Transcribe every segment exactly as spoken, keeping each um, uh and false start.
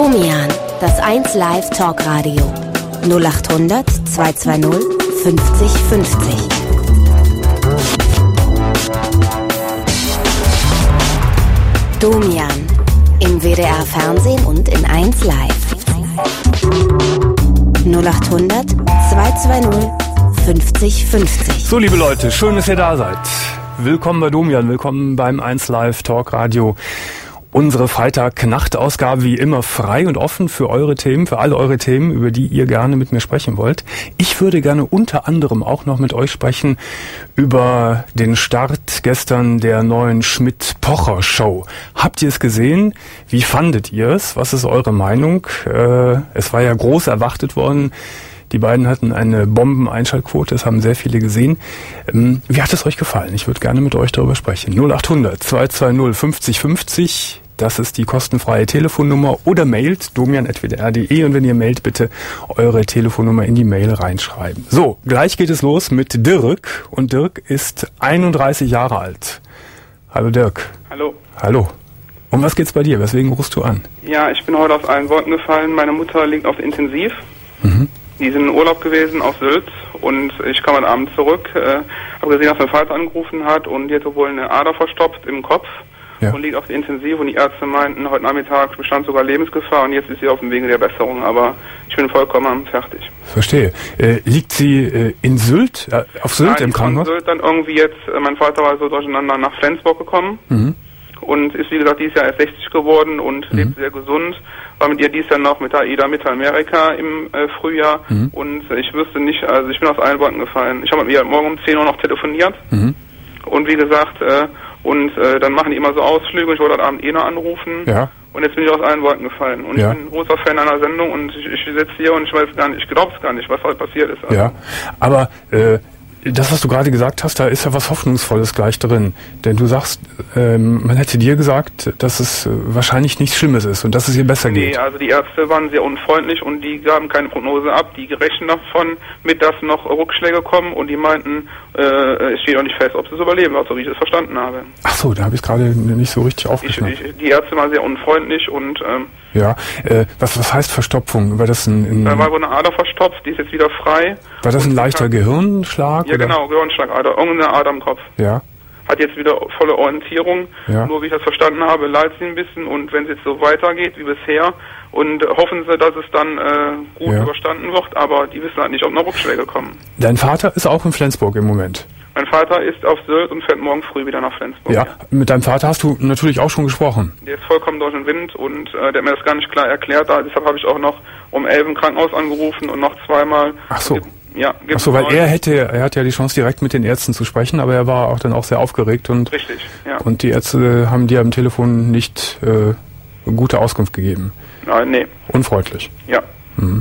Domian, das eins Live Talkradio. null acht hundert zweihundertzweißig fünfzig fünfzig. Domian, im W D R Fernsehen und in eins Live. null acht hundert zweihundertzweißig fünfzig fünfzig. So, liebe Leute, schön, dass ihr da seid. Willkommen bei Domian, willkommen beim eins Live Talkradio. Unsere Freitag-Nacht-Ausgabe wie immer frei und offen für eure Themen, für alle eure Themen, über die ihr gerne mit mir sprechen wollt. Ich würde gerne unter anderem auch noch mit euch sprechen über den Start gestern der neuen Schmidt-Pocher-Show. Habt ihr es gesehen? Wie fandet ihr es? Was ist eure Meinung? Äh, es war ja groß erwartet worden. Die beiden hatten eine Bomben-Einschaltquote, das haben sehr viele gesehen. Ähm, wie hat es euch gefallen? Ich würde gerne mit euch darüber sprechen. null acht hundert zweihundertzweißig fünfzig fünfzig, das ist die kostenfreie Telefonnummer. Oder mailt domian at w d r punkt d e und wenn ihr mailt, bitte eure Telefonnummer in die Mail reinschreiben. So, gleich geht es los mit Dirk. Und Dirk ist einunddreißig Jahre alt. Hallo Dirk. Hallo. Hallo. Um was geht's bei dir? Weswegen rufst du an? Ja, ich bin heute aus allen Wolken gefallen. Meine Mutter liegt auf Intensiv. Mhm. Die sind in Urlaub gewesen auf Sylt und ich kam heute Abend zurück, äh, habe gesehen, dass mein Vater angerufen hat und jetzt wohl eine Ader verstopft im Kopf, ja, und liegt auf der Intensiv und die Ärzte meinten, heute Nachmittag bestand sogar Lebensgefahr und jetzt ist sie auf dem Wege der Besserung, aber ich bin vollkommen fertig. Verstehe. Äh, liegt sie äh, in Sylt, äh, auf Sylt? Ja, im Krankenhaus? Von Sylt dann irgendwie jetzt, äh, mein Vater war so durcheinander nach Flensburg gekommen. Mhm. Und ist, wie gesagt, dieses Jahr erst sechzig geworden und mhm. lebt sehr gesund. War mit ihr dieses Jahr noch mit der AIDA Mittelamerika im äh, Frühjahr. Mhm. Und ich wüsste nicht, also ich bin aus allen Wolken gefallen. Ich habe mit ihr morgen um zehn Uhr noch telefoniert. Mhm. Und wie gesagt, äh, und äh, dann machen die immer so Ausflüge. Ich wollte heute Abend eh noch anrufen. Ja. Und jetzt bin ich aus allen Wolken gefallen. Und ja. ich bin ein großer Fan einer Sendung und ich, ich sitze hier und ich weiß gar nicht, ich glaube es gar nicht, was heute passiert ist. Also. Ja, aber äh, das, was du gerade gesagt hast, da ist ja was Hoffnungsvolles gleich drin. Denn du sagst, ähm, man hätte dir gesagt, dass es äh, wahrscheinlich nichts Schlimmes ist und dass es ihr besser geht. Nee, also die Ärzte waren sehr unfreundlich und die gaben keine Prognose ab. Die rechnen davon mit, dass noch Rückschläge kommen und die meinten, äh, es steht auch nicht fest, ob sie es überleben, so wie ich es verstanden habe. Ach so, da habe ich es gerade nicht so richtig aufgeschnappt. Ich, ich, die Ärzte waren sehr unfreundlich und... Ähm, ja, äh, was, was heißt Verstopfung? War das ein, ein da war wohl eine Ader verstopft, die ist jetzt wieder frei. War das ein leichter Gehirnschlag? Ja, oder? Genau, Gehirnschlagader, irgendeine Ader im Kopf. Ja. Hat jetzt wieder volle Orientierung, ja. Nur wie ich das verstanden habe, leidet sie ein bisschen und wenn es jetzt so weitergeht wie bisher und hoffen sie, dass es dann äh, gut ja. überstanden wird, aber die wissen halt nicht, ob noch Rückschläge kommen. Dein Vater ist auch in Flensburg im Moment? Mein Vater ist auf Sylt und fährt morgen früh wieder nach Flensburg. Ja, mit deinem Vater hast du natürlich auch schon gesprochen. Der ist vollkommen durch den Wind und äh, der hat mir das gar nicht klar erklärt. Da, deshalb habe ich auch noch um elf im Krankenhaus angerufen und noch zweimal. Ach so. Ja, Ach so, weil er hätte, er hat ja die Chance direkt mit den Ärzten zu sprechen, aber er war auch dann auch sehr aufgeregt und richtig, ja. Und die Ärzte haben dir am Telefon nicht äh, gute Auskunft gegeben. Nein, nee. Unfreundlich. Ja. Mhm.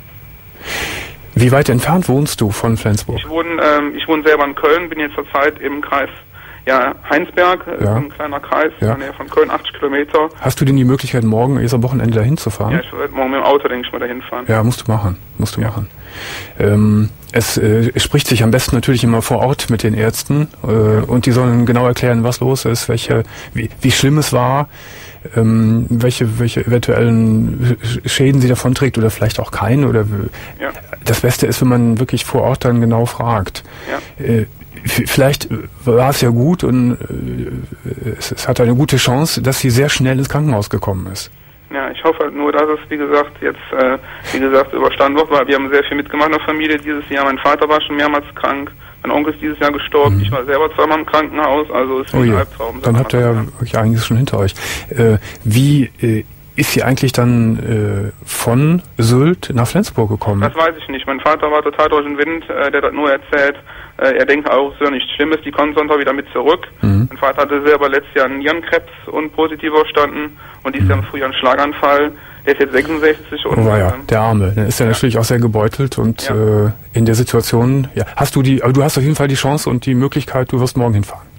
Wie weit entfernt wohnst du von Flensburg? Ich wohne, ähm, ich wohne selber in Köln, bin jetzt zurzeit im Kreis ja, Heinsberg, ja. ein kleiner Kreis, ja. in der Nähe von Köln, achtzig Kilometer. Hast du denn die Möglichkeit, morgen, ist am Wochenende dahin zu fahren? Ja, ich werde morgen mit dem Auto, denke ich mal, dahin fahren. Ja, musst du machen, musst du ja. machen. Ähm, es, äh, es spricht sich am besten natürlich immer vor Ort mit den Ärzten äh, ja. und die sollen genau erklären, was los ist, welche, wie, wie schlimm es war. Ähm, welche, welche eventuellen Schäden sie davon trägt oder vielleicht auch keine. Oder ja. Das Beste ist, wenn man wirklich vor Ort dann genau fragt. Ja. Äh, vielleicht war es ja gut und äh, es, es hat eine gute Chance, dass sie sehr schnell ins Krankenhaus gekommen ist. Ja, ich hoffe halt nur, dass es, wie gesagt, jetzt, äh, wie gesagt, überstanden wird, weil wir haben sehr viel mitgemacht in der Familie dieses Jahr. Mein Vater war schon mehrmals krank. Mein Onkel ist dieses Jahr gestorben. Mhm. Ich war selber zweimal im Krankenhaus, also es ist oh ein je. Albtraum. Dann habt ihr ja wirklich einiges schon hinter euch. Äh, wie äh, ist sie eigentlich dann äh, von Sylt nach Flensburg gekommen? Das weiß ich nicht. Mein Vater war total durch den Wind. Äh, der hat nur erzählt, äh, er denkt auch, es ist ja nichts Schlimmes. Die kommen sonst auch wieder mit zurück. Mhm. Mein Vater hatte selber letztes Jahr einen Nierenkrebs und positiv überstanden und dieses mhm. Jahr im Frühjahr einen Schlaganfall. Der ist jetzt sechsundsechzig und... Oh ja, der Arme. Der ist ja, ja natürlich auch sehr gebeutelt und ja. äh, in der Situation... Ja, hast du die... Aber du hast auf jeden Fall die Chance und die Möglichkeit, du wirst morgen hinfahren.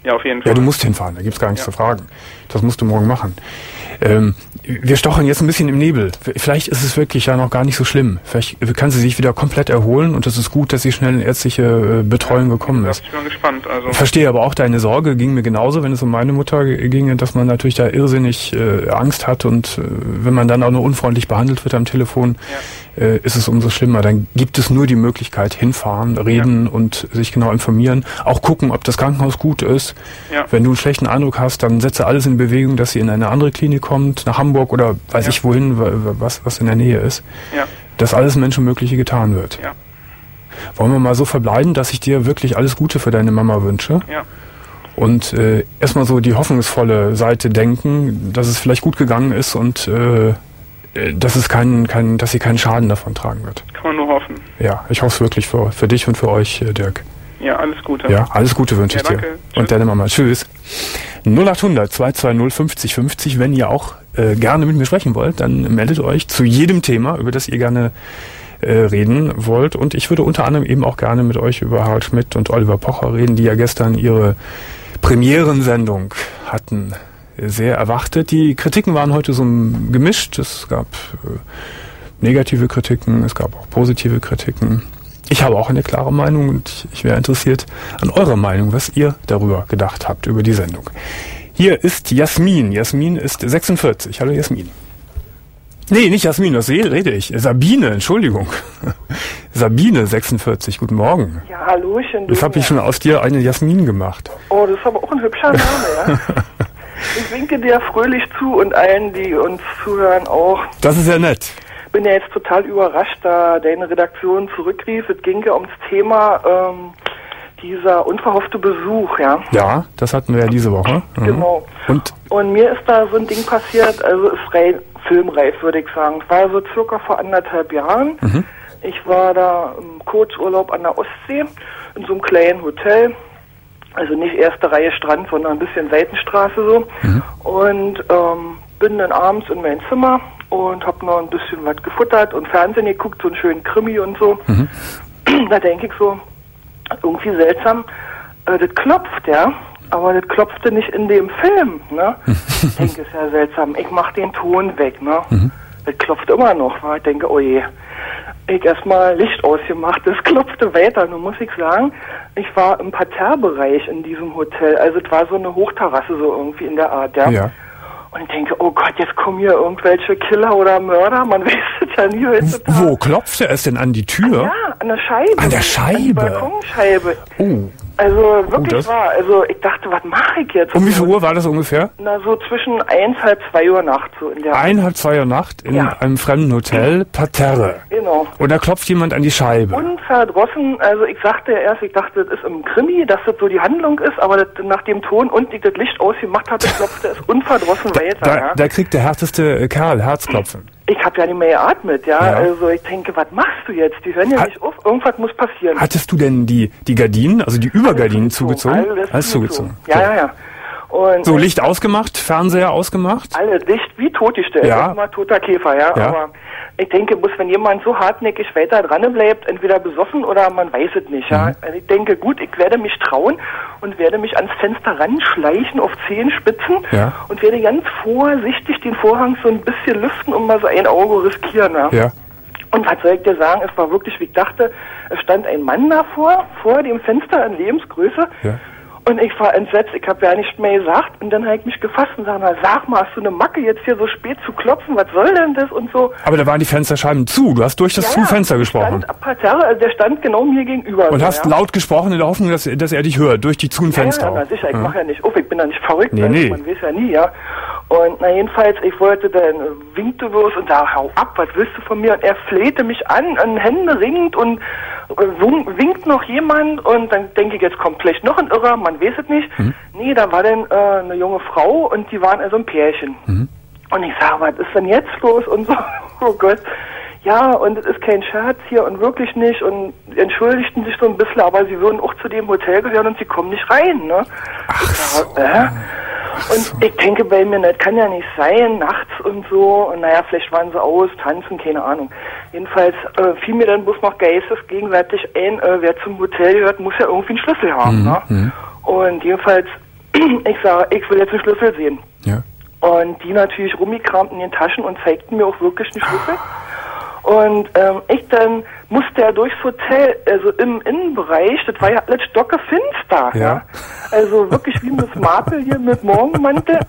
Ja, auf jeden Fall. Ja, du musst hinfahren, da gibt's gar nichts ja. zu fragen. Das musst du morgen machen. Ähm, wir stochern jetzt ein bisschen im Nebel. Vielleicht ist es wirklich ja noch gar nicht so schlimm. Vielleicht kann sie sich wieder komplett erholen und es ist gut, dass sie schnell in ärztliche Betreuung gekommen ist. Ich bin gespannt. Also. Ich verstehe aber auch deine Sorge, ging mir genauso, wenn es um meine Mutter ginge, dass man natürlich da irrsinnig äh, Angst hat und äh, wenn man dann auch nur unfreundlich behandelt wird am Telefon, ja. äh, ist es umso schlimmer. Dann gibt es nur die Möglichkeit, hinfahren, reden ja. und sich genau informieren. Auch gucken, ob das Krankenhaus gut ist. Ja. Wenn du einen schlechten Eindruck hast, dann setze alles in Bewegung, dass sie in eine andere Klinik kommt, nach Hamburg oder weiß ja. ich wohin, was, was in der Nähe ist. Ja. Dass alles Menschenmögliche getan wird. Ja. Wollen wir mal so verbleiben, dass ich dir wirklich alles Gute für deine Mama wünsche? Ja. Und äh, erstmal so die hoffnungsvolle Seite denken, dass es vielleicht gut gegangen ist und äh, dass es keinen, keinen, dass sie keinen Schaden davon tragen wird. Kann man nur hoffen. Ja, ich hoffe es wirklich für, für dich und für euch, Dirk. Ja, alles Gute. Ja, alles Gute wünsche ja, ich dir. Danke. Und deine Mama. Tschüss. null acht hundert zwei zwei null fünfzig fünfzig, wenn ihr auch äh, gerne mit mir sprechen wollt, dann meldet euch zu jedem Thema, über das ihr gerne äh, reden wollt. Und ich würde unter anderem eben auch gerne mit euch über Harald Schmidt und Oliver Pocher reden, die ja gestern ihre Premierensendung hatten. Sehr erwartet. Die Kritiken waren heute so gemischt. Es gab äh, negative Kritiken, es gab auch positive Kritiken. Ich habe auch eine klare Meinung und ich wäre interessiert an eurer Meinung, was ihr darüber gedacht habt, über die Sendung. Hier ist Jasmin. Jasmin ist sechsundvierzig. Hallo Jasmin. Nee, nicht Jasmin, was rede ich? Sabine, Entschuldigung. Sabine, sechsundvierzig, guten Morgen. Ja, Hallöchen. Jetzt habe ich schon aus dir eine Jasmin gemacht. Oh, das ist aber auch ein hübscher Name, ja. Ich winke dir fröhlich zu und allen, die uns zuhören, auch. Das ist ja nett. Bin ja jetzt total überrascht, da deine Redaktion zurückrief. Es ging ja ums Thema ähm, dieser unverhoffte Besuch, ja. Ja, das hatten wir ja diese Woche. Mhm. Genau. Und? Und mir ist da so ein Ding passiert, also ist rein filmreif, würde ich sagen. Es war so circa vor anderthalb Jahren. Mhm. Ich war da im Kurzurlaub an der Ostsee in so einem kleinen Hotel. Also nicht erste Reihe Strand, sondern ein bisschen Seitenstraße so. Mhm. Und ähm, bin dann abends in mein Zimmer und hab noch ein bisschen was gefuttert und Fernsehen geguckt, so einen schönen Krimi und so. Mhm. Da denke ich so, irgendwie seltsam, äh, das klopft, ja. Aber das klopfte nicht in dem Film, ne? Ich denke, ist ja seltsam. Ich mach den Ton weg, ne? Mhm. Das klopft immer noch, wa? Ich denke, oh je. Ich erstmal Licht ausgemacht, das klopfte weiter. Nun muss ich sagen, ich war im Parterrebereich in diesem Hotel. Also es war so eine Hochterrasse, so irgendwie in der Art, ja. ja. Und ich denke, oh Gott, jetzt kommen hier irgendwelche Killer oder Mörder. Man weiß es ja nie heutzutage. Wo klopfte es denn an die Tür? Ja, an der Scheibe. An der Scheibe? An die Balkonscheibe. Oh. Also wirklich oh, wahr. Also ich dachte, was mache ich jetzt? Um wie viel Uhr war das ungefähr? Na, so zwischen eins, halb zwei Uhr Nacht. So in der ein, halb zwei Uhr Nacht in ja. einem fremden Hotel, Parterre. Genau. Und da klopft jemand an die Scheibe. Unverdrossen, also ich sagte ja erst, ich dachte, das ist im Krimi, dass das so die Handlung ist, aber das, nach dem Ton und ich das Licht ausgemacht hatte, klopfte es unverdrossen da, weiter. Da, ja. da kriegt der härteste Kerl Herzklopfen. Ich habe ja nicht mehr geatmet, ja? ja. Also ich denke, was machst du jetzt? Die hören ja Hat, nicht auf, irgendwas muss passieren. Hattest du denn die, die Gardinen, also die Übergardinen zugezogen? Alles, Alles zugezogen. Ja, so. ja, ja. Und so, Licht ausgemacht, Fernseher ausgemacht? Alles Licht wie totgestellt. Ja. Mal toter Käfer, ja? ja. Aber ich denke, muss, wenn jemand so hartnäckig weiter dran bleibt, entweder besoffen oder man weiß es nicht, ja. Mhm. Also ich denke, gut, ich werde mich trauen und werde mich ans Fenster ranschleichen auf Zehenspitzen ja. und werde ganz vorsichtig den Vorhang so ein bisschen lüften und mal so ein Auge riskieren, ja. ja. Und was soll ich dir sagen, es war wirklich, wie ich dachte, es stand ein Mann davor, vor dem Fenster in Lebensgröße. Ja. Und ich war entsetzt, ich habe ja nichts mehr gesagt. Und dann habe ich mich gefasst und sag mal, sag mal, hast du eine Macke, jetzt hier so spät zu klopfen, was soll denn das und so. Aber da waren die Fensterscheiben zu, du hast durch das ja, Zufenster gesprochen. Stand, Parterre, also der stand genau mir gegenüber. Und so, hast ja. laut gesprochen in der Hoffnung, dass, dass er dich hört, durch die Zufenster. Ja, ja, na sicher, ich ja. mache ja nicht auf, ich bin ja nicht verrückt, nee, also, nee. man weiß ja nie, ja. Und na jedenfalls, ich wollte dann, winkte bloß und da, hau ab, was willst du von mir? Und er flehte mich an, an Hände ringend und winkt noch jemand und dann denke ich, jetzt kommt vielleicht noch ein Irrer, man weiß es nicht. Mhm. Nee, da war dann äh, eine junge Frau und die waren also ein Pärchen. Mhm. Und ich sage, was ist denn jetzt los? Und so, oh Gott. Ja, und es ist kein Scherz hier und wirklich nicht und entschuldigten sich so ein bisschen, aber sie würden auch zu dem Hotel gehören und sie kommen nicht rein, ne? Ach so. Sag, äh? Und ich denke bei mir, das kann ja nicht sein, nachts und so. Und naja, vielleicht waren sie aus, tanzen, keine Ahnung. Jedenfalls äh, fiel mir dann bloß noch geistesgegenwärtig ein, äh, wer zum Hotel gehört, muss ja irgendwie einen Schlüssel haben. Mhm. Ne? Und jedenfalls ich sage, ich will jetzt einen Schlüssel sehen. Ja. Und die natürlich rummikramten in den Taschen und zeigten mir auch wirklich einen Schlüssel. Und ähm, ich dann musste ja durchs Hotel, also im Innenbereich, das war ja alles stockefinster. Ja. Ja? Also wirklich wie Miss Marple hier mit Morgenmantel.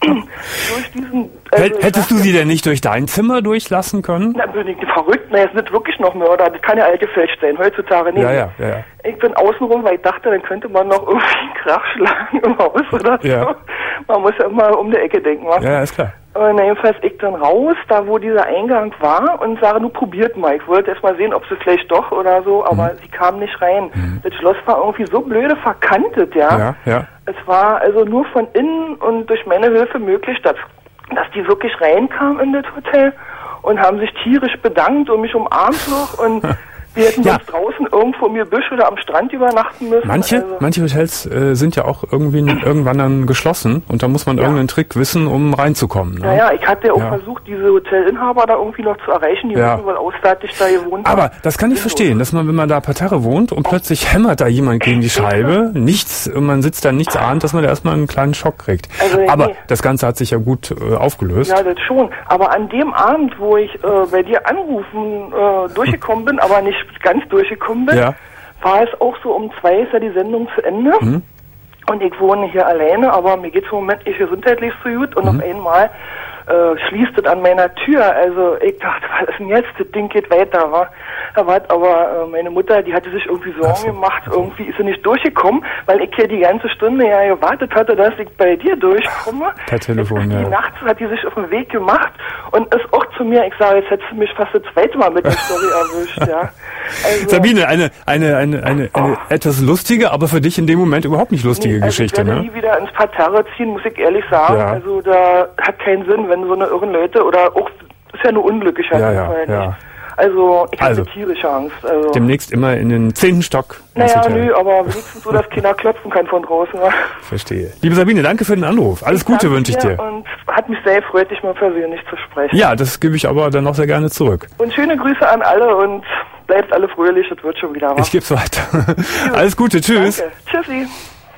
durch diesen, also Hättest du sie denn nicht durch dein Zimmer durchlassen können? Na, bin ich verrückt? Na, jetzt nicht wirklich noch Mörder. Das kann ja alte Fälsch sein. Heutzutage nicht. Ja, ja, ja, ja. Ich bin außenrum, weil ich dachte, dann könnte man noch irgendwie einen Krach schlagen im Haus oder so. Ja. Man muss ja immer um die Ecke denken. Was? Ja, ist klar. Und jedenfalls ich dann raus, da wo dieser Eingang war und sage, nur probiert mal. Ich wollte erst mal sehen, ob sie vielleicht doch oder so, aber mhm. sie kam nicht rein. Mhm. Das Schloss war irgendwie so blöde verkantet, ja. Ja, ja. Es war also nur von innen und durch meine Hilfe möglich, dass, dass die wirklich reinkam in das Hotel und haben sich tierisch bedankt und mich umarmt noch und wir hätten ja. uns draußen irgendwo im Gebüsch oder am Strand übernachten müssen. Manche, also. manche Hotels äh, sind ja auch irgendwie irgendwann dann geschlossen und da muss man ja. irgendeinen Trick wissen, um reinzukommen. Ne? Naja, ich hatte ja auch ja. versucht, diese Hotelinhaber da irgendwie noch zu erreichen, die ja. müssen wohl auswärtig da gewohnt haben. Aber das kann ich verstehen, dass man, wenn man da Parterre wohnt und plötzlich hämmert da jemand gegen die Scheibe, nichts, und man sitzt da nichts ahnt, dass man da erstmal einen kleinen Schock kriegt. Also, aber nee. das Ganze hat sich ja gut äh, aufgelöst. Ja, das schon. Aber an dem Abend, wo ich äh, bei dir anrufen äh, durchgekommen bin, aber nicht ganz durchgekommen bin, ja. war es auch so, um zwei ist ja die Sendung zu Ende. Mhm. Und ich wohne hier alleine, aber mir geht's im Moment nicht gesundheitlich so gut. Und mhm. auf einmal äh, schließt es an meiner Tür. Also ich dachte, was ist denn jetzt? Das Ding geht weiter, wa? Aber äh, meine Mutter, die hatte sich irgendwie Sorgen so. gemacht. Irgendwie ist sie nicht durchgekommen, weil ich hier die ganze Stunde ja gewartet hatte, dass ich bei dir durchkomme. Per Telefon, jetzt, ja. Die Nacht hat die sich auf den Weg gemacht und ist auch zu mir, ich sage, jetzt hättest du mich fast das zweite Mal mit der Story erwischt, ja. Also, Sabine, eine, eine, eine, eine, eine oh. etwas lustige, aber für dich in dem Moment überhaupt nicht lustige nee, also Geschichte, ich werde ne? nie wieder ins Parterre ziehen, muss ich ehrlich sagen. Ja. Also da hat keinen Sinn, wenn so eine irren Leute oder auch, ist ja nur unglücklich. Ja, ja, ja. Also, ich also, hatte tierische Angst. Also. Demnächst immer in den zehnten Stock. Naja, nö, aber wenigstens so, dass keiner klopfen kann von draußen. Verstehe. Liebe Sabine, danke für den Anruf. Alles ich Gute wünsche ich dir. Und hat mich sehr gefreut, dich mal persönlich zu sprechen. Ja, das gebe ich aber dann noch sehr gerne zurück. Und schöne Grüße an alle und bleibt alle fröhlich, das wird schon wieder was. Ich geb's weiter. Alles Gute, tschüss. Danke. Tschüssi.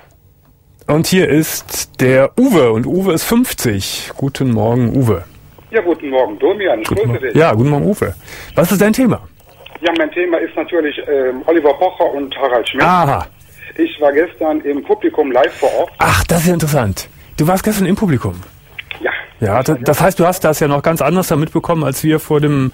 Und hier ist der Uwe und Uwe ist fünfzig. Guten Morgen, Uwe. Ja, guten Morgen, Domian. Ich grüße dich. Ja, guten Morgen, Uwe. Was ist dein Thema? Ja, mein Thema ist natürlich ähm, Oliver Pocher und Harald Schmidt. Aha. Ich war gestern im Publikum live vor Ort. Ach, das ist ja interessant. Du warst gestern im Publikum? Ja. Ja, das, das heißt, du hast das ja noch ganz anders da mitbekommen, als wir vor dem,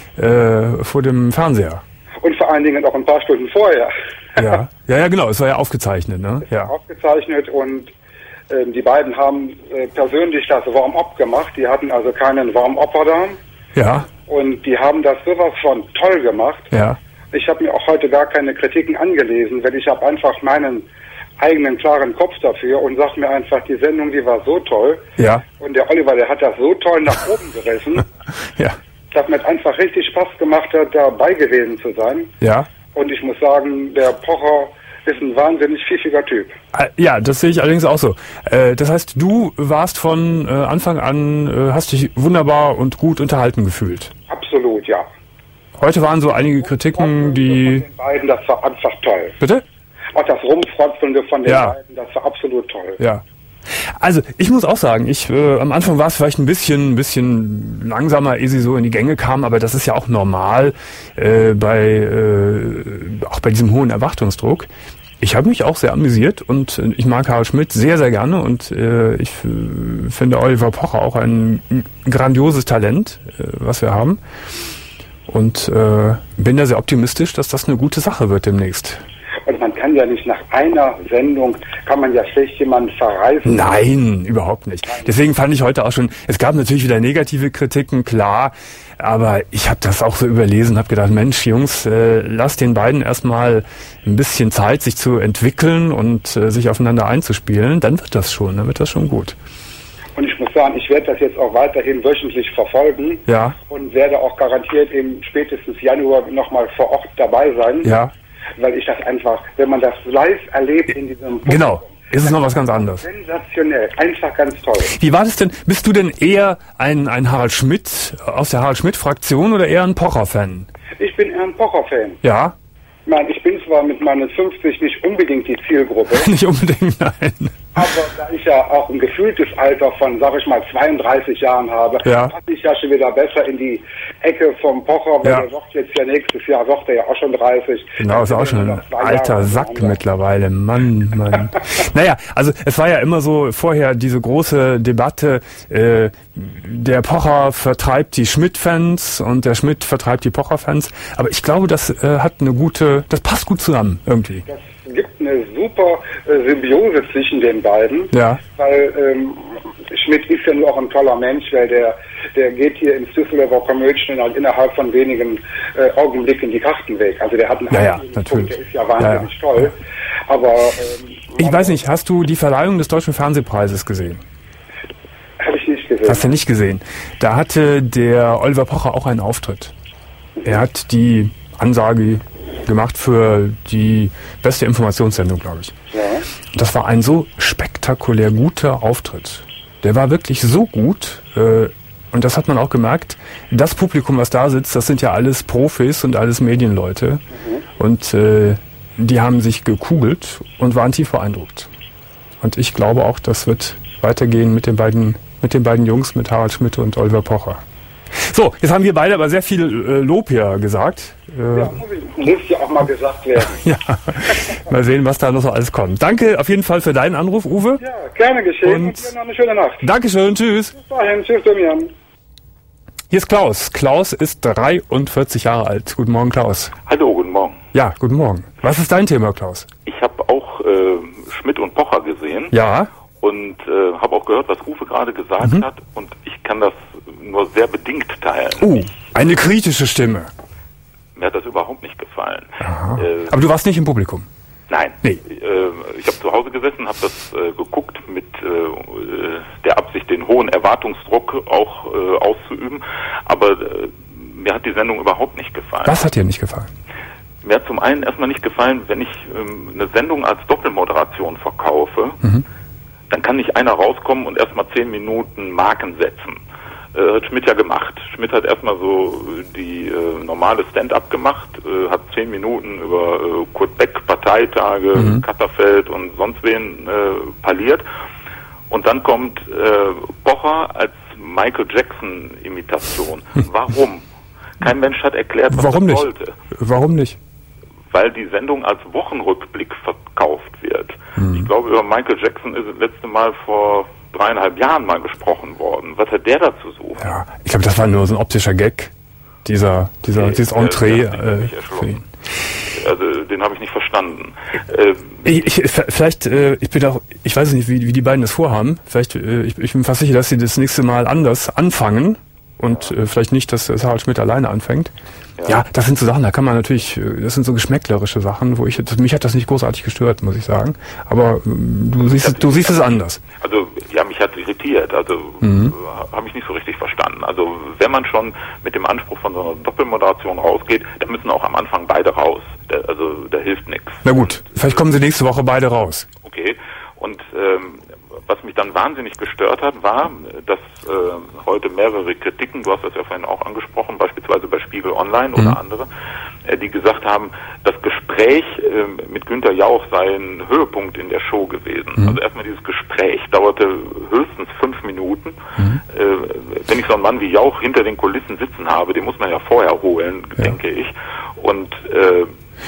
äh, vor dem Fernseher. Und vor allen Dingen auch ein paar Stunden vorher. Ja, ja, ja, genau. Es war ja aufgezeichnet, ne? Ja. Aufgezeichnet und ähm, die beiden haben äh, persönlich das Warm-up gemacht. Die hatten also keinen Warm-upper da. Ja. Und die haben das sowas von toll gemacht. Ja. Ich habe mir auch heute gar keine Kritiken angelesen, weil ich habe einfach meinen eigenen klaren Kopf dafür und sag mir einfach, die Sendung, die war so toll. Ja. Und der Oliver, der hat das so toll nach oben gerissen. Ja. Dass mir einfach richtig Spaß gemacht hat, dabei gewesen zu sein. Ja. Und ich muss sagen, der Pocher ist ein wahnsinnig pfiffiger Typ. Ja, das sehe ich allerdings auch so. Das heißt, du warst von Anfang an, hast dich wunderbar und gut unterhalten gefühlt. Absolut, ja. Heute waren so einige Kritiken, die... Von den beiden, das war einfach toll. Bitte? Auch das Rumfrotzelnde von den ja. beiden, das war absolut toll. Ja. Also ich muss auch sagen, ich äh, am Anfang war es vielleicht ein bisschen, ein bisschen langsamer, ehe sie so in die Gänge kam, aber das ist ja auch normal äh, bei äh, auch bei diesem hohen Erwartungsdruck. Ich habe mich auch sehr amüsiert und äh, ich mag Harald Schmidt sehr, sehr gerne und äh, ich äh, finde Oliver Pocher auch ein grandioses Talent, äh, was wir haben. Und äh, bin da sehr optimistisch, dass das eine gute Sache wird demnächst. Und man kann ja nicht nach einer Sendung, kann man ja schlecht jemanden verreisen. Nein, überhaupt nicht. Deswegen fand ich heute auch schon, es gab natürlich wieder negative Kritiken, klar, aber ich habe das auch so überlesen, habe gedacht, Mensch, Jungs, äh, lasst den beiden erstmal ein bisschen Zeit, sich zu entwickeln und äh, sich aufeinander einzuspielen, dann wird das schon, dann wird das schon gut. Und ich muss sagen, ich werde das jetzt auch weiterhin wöchentlich verfolgen. Ja. Und werde auch garantiert im spätestens Januar nochmal vor Ort dabei sein. Ja. Weil ich das einfach, wenn man das live erlebt in diesem Publikum, genau, ist es noch was ganz anderes. Sensationell, einfach ganz toll. Wie war das denn? Bist du denn eher ein, ein Harald Schmidt aus der Harald Schmidt-Fraktion oder eher ein Pocher-Fan? Ich bin eher ein Pocher-Fan. Ja? Ich meine, ich bin zwar mit meinen fünfzig nicht unbedingt die Zielgruppe. Nicht unbedingt, nein. Aber da ich ja auch ein gefühltes Alter von, sag ich mal, zweiunddreißig Jahren habe, ja. passe ich ja schon wieder besser in die Ecke vom Pocher, weil ja. der wird jetzt ja nächstes Jahr, wird er ja auch schon dreißig. Genau, ist auch schon ein alter Jahre Sack mittlerweile. Mann, Mann. Naja, also es war ja immer so vorher diese große Debatte, äh, der Pocher vertreibt die Schmidt-Fans und der Schmidt vertreibt die Pocher-Fans. Aber ich glaube, das äh, hat eine gute, das passt gut zusammen irgendwie. Das gibt eine super äh, Symbiose zwischen den beiden, ja. weil ähm, Schmidt ist ja nur auch ein toller Mensch, weil der der geht hier ins Düsseldorfer Komödien halt innerhalb von wenigen äh, Augenblicken die Karten weg. Also der hat einen ja, ja, Punkt, natürlich. der ist ja wahnsinnig ja, ja. toll. Aber ähm, ich weiß nicht, hast du die Verleihung des Deutschen Fernsehpreises gesehen? Habe ich nicht gesehen. Hast du nicht gesehen? Da hatte der Oliver Pocher auch einen Auftritt. Er hat die Ansage gemacht für die beste Informationssendung, glaube ich. Ja. Das war ein so spektakulär guter Auftritt. Der war wirklich so gut, äh, und das hat man auch gemerkt. Das Publikum, was da sitzt, das sind ja alles Profis und alles Medienleute. Mhm. Und äh, die haben sich gekugelt und waren tief beeindruckt. Und ich glaube auch, das wird weitergehen mit den beiden, mit den beiden Jungs, mit Harald Schmidt und Oliver Pocher. So, jetzt haben wir beide aber sehr viel äh, Lob hier gesagt. Äh, ja, muss ja auch mal gesagt werden. Ja, mal sehen, was da noch so alles kommt. Danke auf jeden Fall für deinen Anruf, Uwe. Ja, gerne geschehen und, und dir noch eine schöne Nacht. Dankeschön, tschüss. Bis dahin, tschüss, Domian. Hier ist Klaus. Klaus ist dreiundvierzig Jahre alt. Guten Morgen, Klaus. Hallo, guten Morgen. Ja, guten Morgen. Was ist dein Thema, Klaus? Ich habe auch äh, Schmidt und Pocher gesehen. Ja. Und äh, habe auch gehört, was Uwe gerade gesagt mhm. hat. Und ich kann das nur sehr bedingt teilen. Uh, eine kritische Stimme. Mir hat das überhaupt nicht gefallen. Äh, Aber du warst nicht im Publikum? Nein. Nee. Äh, ich habe zu Hause gesessen, habe das äh, geguckt mit äh, der Absicht, den hohen Erwartungsdruck auch äh, auszuüben. Aber äh, mir hat die Sendung überhaupt nicht gefallen. Was hat dir nicht gefallen? Mir hat zum einen erstmal nicht gefallen, wenn ich ähm, eine Sendung als Doppelmoderation verkaufe, mhm. dann kann nicht einer rauskommen und erstmal zehn Minuten Marken setzen. Äh, hat Schmidt ja gemacht. Schmidt hat erstmal so die äh, normale Stand-up gemacht, äh, hat zehn Minuten über äh, Kurt Beck, Parteitage, mhm. Katterfeld und sonst wen äh, parliert. Und dann kommt äh, Pocher als Michael Jackson-Imitation. Hm. Warum? Kein Mensch hat erklärt, was Warum er nicht? wollte. Warum nicht? Weil die Sendung als Wochenrückblick verkauft wird. Hm. Ich glaube, über Michael Jackson ist das letzte Mal vor dreieinhalb Jahren mal gesprochen worden. Was hat der da zu suchen? Ja, ich glaube, das war nur so ein optischer Gag, dieser, dieser, okay, dieses Entree. Äh, für ihn. Also den habe ich nicht verstanden. Äh, ich, ich, vielleicht, äh, ich bin auch, ich weiß nicht, wie, wie die beiden das vorhaben. Vielleicht, äh, ich, ich bin fast sicher, dass sie das nächste Mal anders anfangen und äh, vielleicht nicht, dass Harald Schmidt alleine anfängt. Ja. ja, das sind so Sachen, da kann man natürlich, das sind so geschmäcklerische Sachen, wo ich, das, mich hat das nicht großartig gestört, muss ich sagen. Aber äh, du siehst, es, du siehst es anders. Also, ja, mich hat es irritiert, also mhm. habe ich nicht so richtig verstanden. Also, wenn man schon mit dem Anspruch von so einer Doppelmoderation rausgeht, dann müssen auch am Anfang beide raus. Der, also, da hilft nichts. Na gut, vielleicht kommen sie nächste Woche beide raus. Okay, und ähm, was mich dann wahnsinnig gestört hat, war, dass äh, heute mehrere Kritiken, du hast das ja vorhin auch angesprochen, beispielsweise bei Spiegel Online oder mhm. andere, äh, die gesagt haben, das Gespräch äh, mit Günther Jauch sei ein Höhepunkt in der Show gewesen. Mhm. Also erstmal dieses Gespräch dauerte höchstens fünf Minuten. Mhm. Äh, wenn ich so einen Mann wie Jauch hinter den Kulissen sitzen habe, den muss man ja vorher holen, ja. denke ich. Und äh,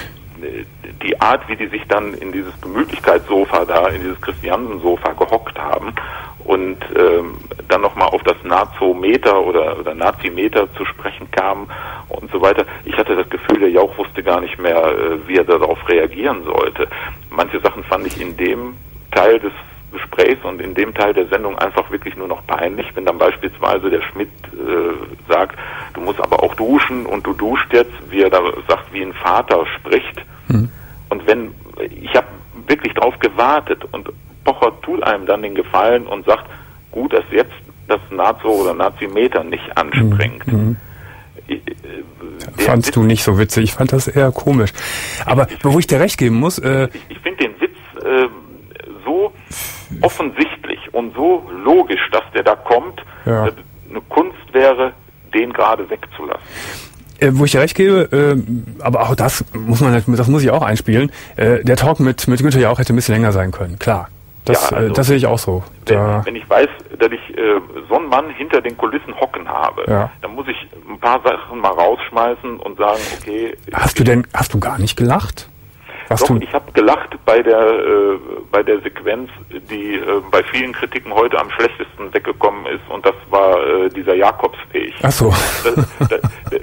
die Art, wie die sich dann in dieses Gemütlichkeitssofa da, in dieses Christiansen-Sofa gehockt haben und ähm, dann nochmal auf das Nazometer oder, oder Nazimeter zu sprechen kamen und so weiter. Ich hatte das Gefühl, der Jauch wusste gar nicht mehr, äh, wie er darauf reagieren sollte. Manche Sachen fand ich in dem Teil des Gesprächs und in dem Teil der Sendung einfach wirklich nur noch peinlich, wenn dann beispielsweise der Schmidt äh, sagt, du musst aber auch duschen und du duscht jetzt, wie er da sagt, wie ein Vater spricht. Mhm. Und wenn, ich habe wirklich drauf gewartet und Pocher tut einem dann den Gefallen und sagt, gut, dass jetzt das Nazo oder Nazimeter nicht anspringt. Mhm. Ich, äh, Fandst du nicht so witzig? Ich fand das eher komisch. Aber ich, wo ich dir recht geben muss... Äh, ich ich finde den Witz äh, so offensichtlich und so logisch, dass der da kommt, ja. dass eine Kunst wäre, den gerade wegzulassen. Äh, wo ich dir recht gebe, äh, aber auch das muss man, das muss ich auch einspielen. Äh, der Talk mit mit Günther Jauch hätte ein bisschen länger sein können, klar. Das, ja, also, das sehe ich auch so. Wenn, wenn ich weiß, dass ich äh, so einen Mann hinter den Kulissen hocken habe, ja. dann muss ich ein paar Sachen mal rausschmeißen und sagen, okay... Hast du denn, hast du gar nicht gelacht? Doch, du? ich habe gelacht bei der äh, bei der Sequenz, die äh, bei vielen Kritiken heute am schlechtesten weggekommen ist, und das war äh, dieser Jakobsweg. Ach so. Das, das,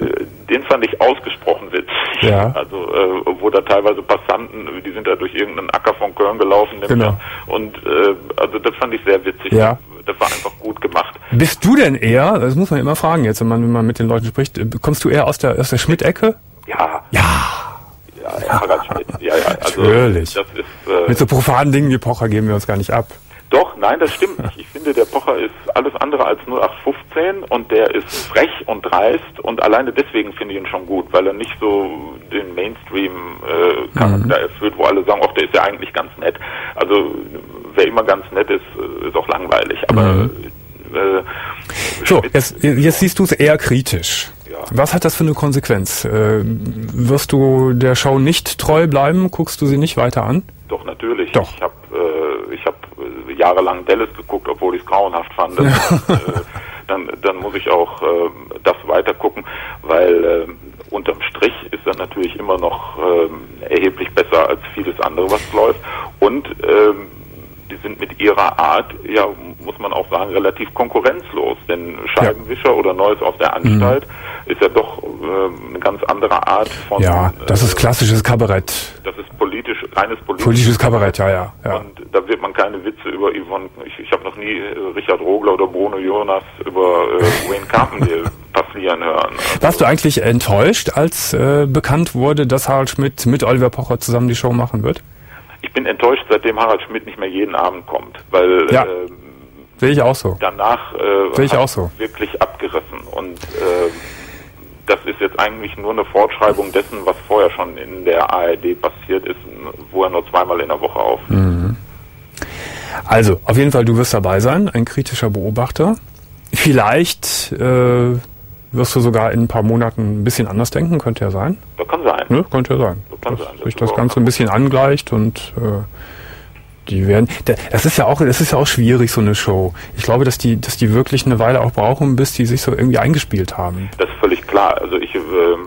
den fand ich ausgesprochen witzig. Ja. Also äh, wo da teilweise Passanten, die sind da durch irgendeinen Acker von Köln gelaufen, genau. Und äh, also das fand ich sehr witzig. Ja. Das war einfach gut gemacht. Bist du denn eher, das muss man immer fragen jetzt, wenn man, wenn man mit den Leuten spricht, kommst du eher aus der aus der Schmidt-Ecke? Ja. Ja. Ja, ja, Harald Schmidt. Ja, ja, also natürlich. Das ist, äh, mit so profanen Dingen wie Pocher geben wir uns gar nicht ab. Doch, nein, das stimmt nicht. Ich finde, der Pocher ist alles andere als null acht fünfzehn und der ist frech und dreist, und alleine deswegen finde ich ihn schon gut, weil er nicht so den Mainstream-Charakter äh, mhm. erfüllt, wo alle sagen, ach, der ist ja eigentlich ganz nett. Also wer immer ganz nett ist, ist auch langweilig. Aber mhm. äh, so, jetzt, jetzt siehst du es eher kritisch. Was hat das für eine Konsequenz? Äh, wirst du der Show nicht treu bleiben? Guckst du sie nicht weiter an? Doch, natürlich. Doch. Ich habe äh, ich hab, äh, jahrelang Dallas geguckt, obwohl ich es grauenhaft fand. Ja. Und, äh, dann, dann muss ich auch äh, das weiter gucken, weil äh, unterm Strich ist das natürlich immer noch äh, erheblich besser als vieles andere, was läuft. Und äh, die sind mit ihrer Art, ja, muss man auch sagen, relativ konkurrenzlos. Denn Scheibenwischer ja. oder Neues aus der Anstalt mhm. ist ja doch äh, eine ganz andere Art von... Ja, das äh, ist klassisches Kabarett. Das ist politisch, reines politisches, politisches Kabarett, ja, ja, ja. Und da wird man keine Witze über Yvonne... Ich, ich habe noch nie äh, Richard Rogler oder Bruno Jonas über äh, Wayne Carpendale passieren hören. Also, warst du eigentlich enttäuscht, als äh, bekannt wurde, dass Harald Schmidt mit Oliver Pocher zusammen die Show machen wird? Ich bin enttäuscht, seitdem Harald Schmidt nicht mehr jeden Abend kommt, weil ja, äh, sehe ich auch so. Danach äh, sehe ich hat auch so. wirklich abgerissen, und äh, das ist jetzt eigentlich nur eine Fortschreibung dessen, was vorher schon in der A R D passiert ist, wo er nur zweimal in der Woche auf. Mhm. Also, auf jeden Fall, du wirst dabei sein, ein kritischer Beobachter. Vielleicht äh, wirst du sogar in ein paar Monaten ein bisschen anders denken, könnte ja sein. Das kann sein. Ne? Könnte ja sein. Das kann dass sein. sich das Ganze ein bisschen angleicht, und äh, die werden. Das ist ja auch, das ist ja auch schwierig, so eine Show. Ich glaube, dass die, dass die wirklich eine Weile auch brauchen, bis die sich so irgendwie eingespielt haben. Das ist völlig klar. Also ich äh,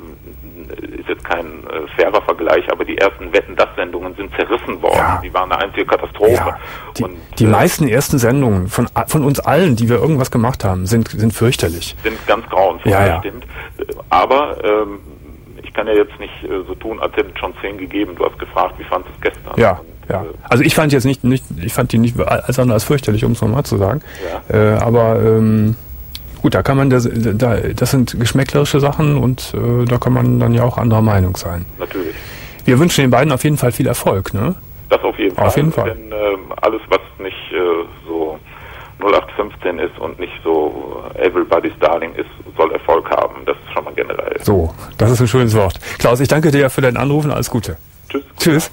ist jetzt kein äh, fairer Vergleich, aber die ersten Wetten-das-Sendungen sind zerrissen worden. Ja. Die waren eine einzige Katastrophe. Ja. Die, und, die äh, meisten ersten Sendungen von von uns allen, die wir irgendwas gemacht haben, sind sind fürchterlich. Sind ganz grauenvoll, ja, ja. stimmt. Aber ähm, ich kann ja jetzt nicht äh, so tun, als hätte es schon zehn gegeben. Du hast gefragt, wie fandest du es gestern? Ja, und, ja. Äh, also ich fand jetzt nicht, nicht, ich fand die nicht als andere als fürchterlich, um es nochmal zu sagen. Ja. Äh, aber ähm, gut, da kann man das, da, das sind geschmäcklerische Sachen, und äh, da kann man dann ja auch anderer Meinung sein. Natürlich. Wir wünschen den beiden auf jeden Fall viel Erfolg, ne? Das auf jeden Fall. Auf jeden Fall. Denn äh, alles, was nicht äh, so null acht fünfzehn ist und nicht so Everybody's Darling ist, soll Erfolg haben. Das ist schon mal generell. So, das ist ein schönes Wort. Klaus, ich danke dir für deinen Anruf und alles Gute. Tschüss. Tschüss.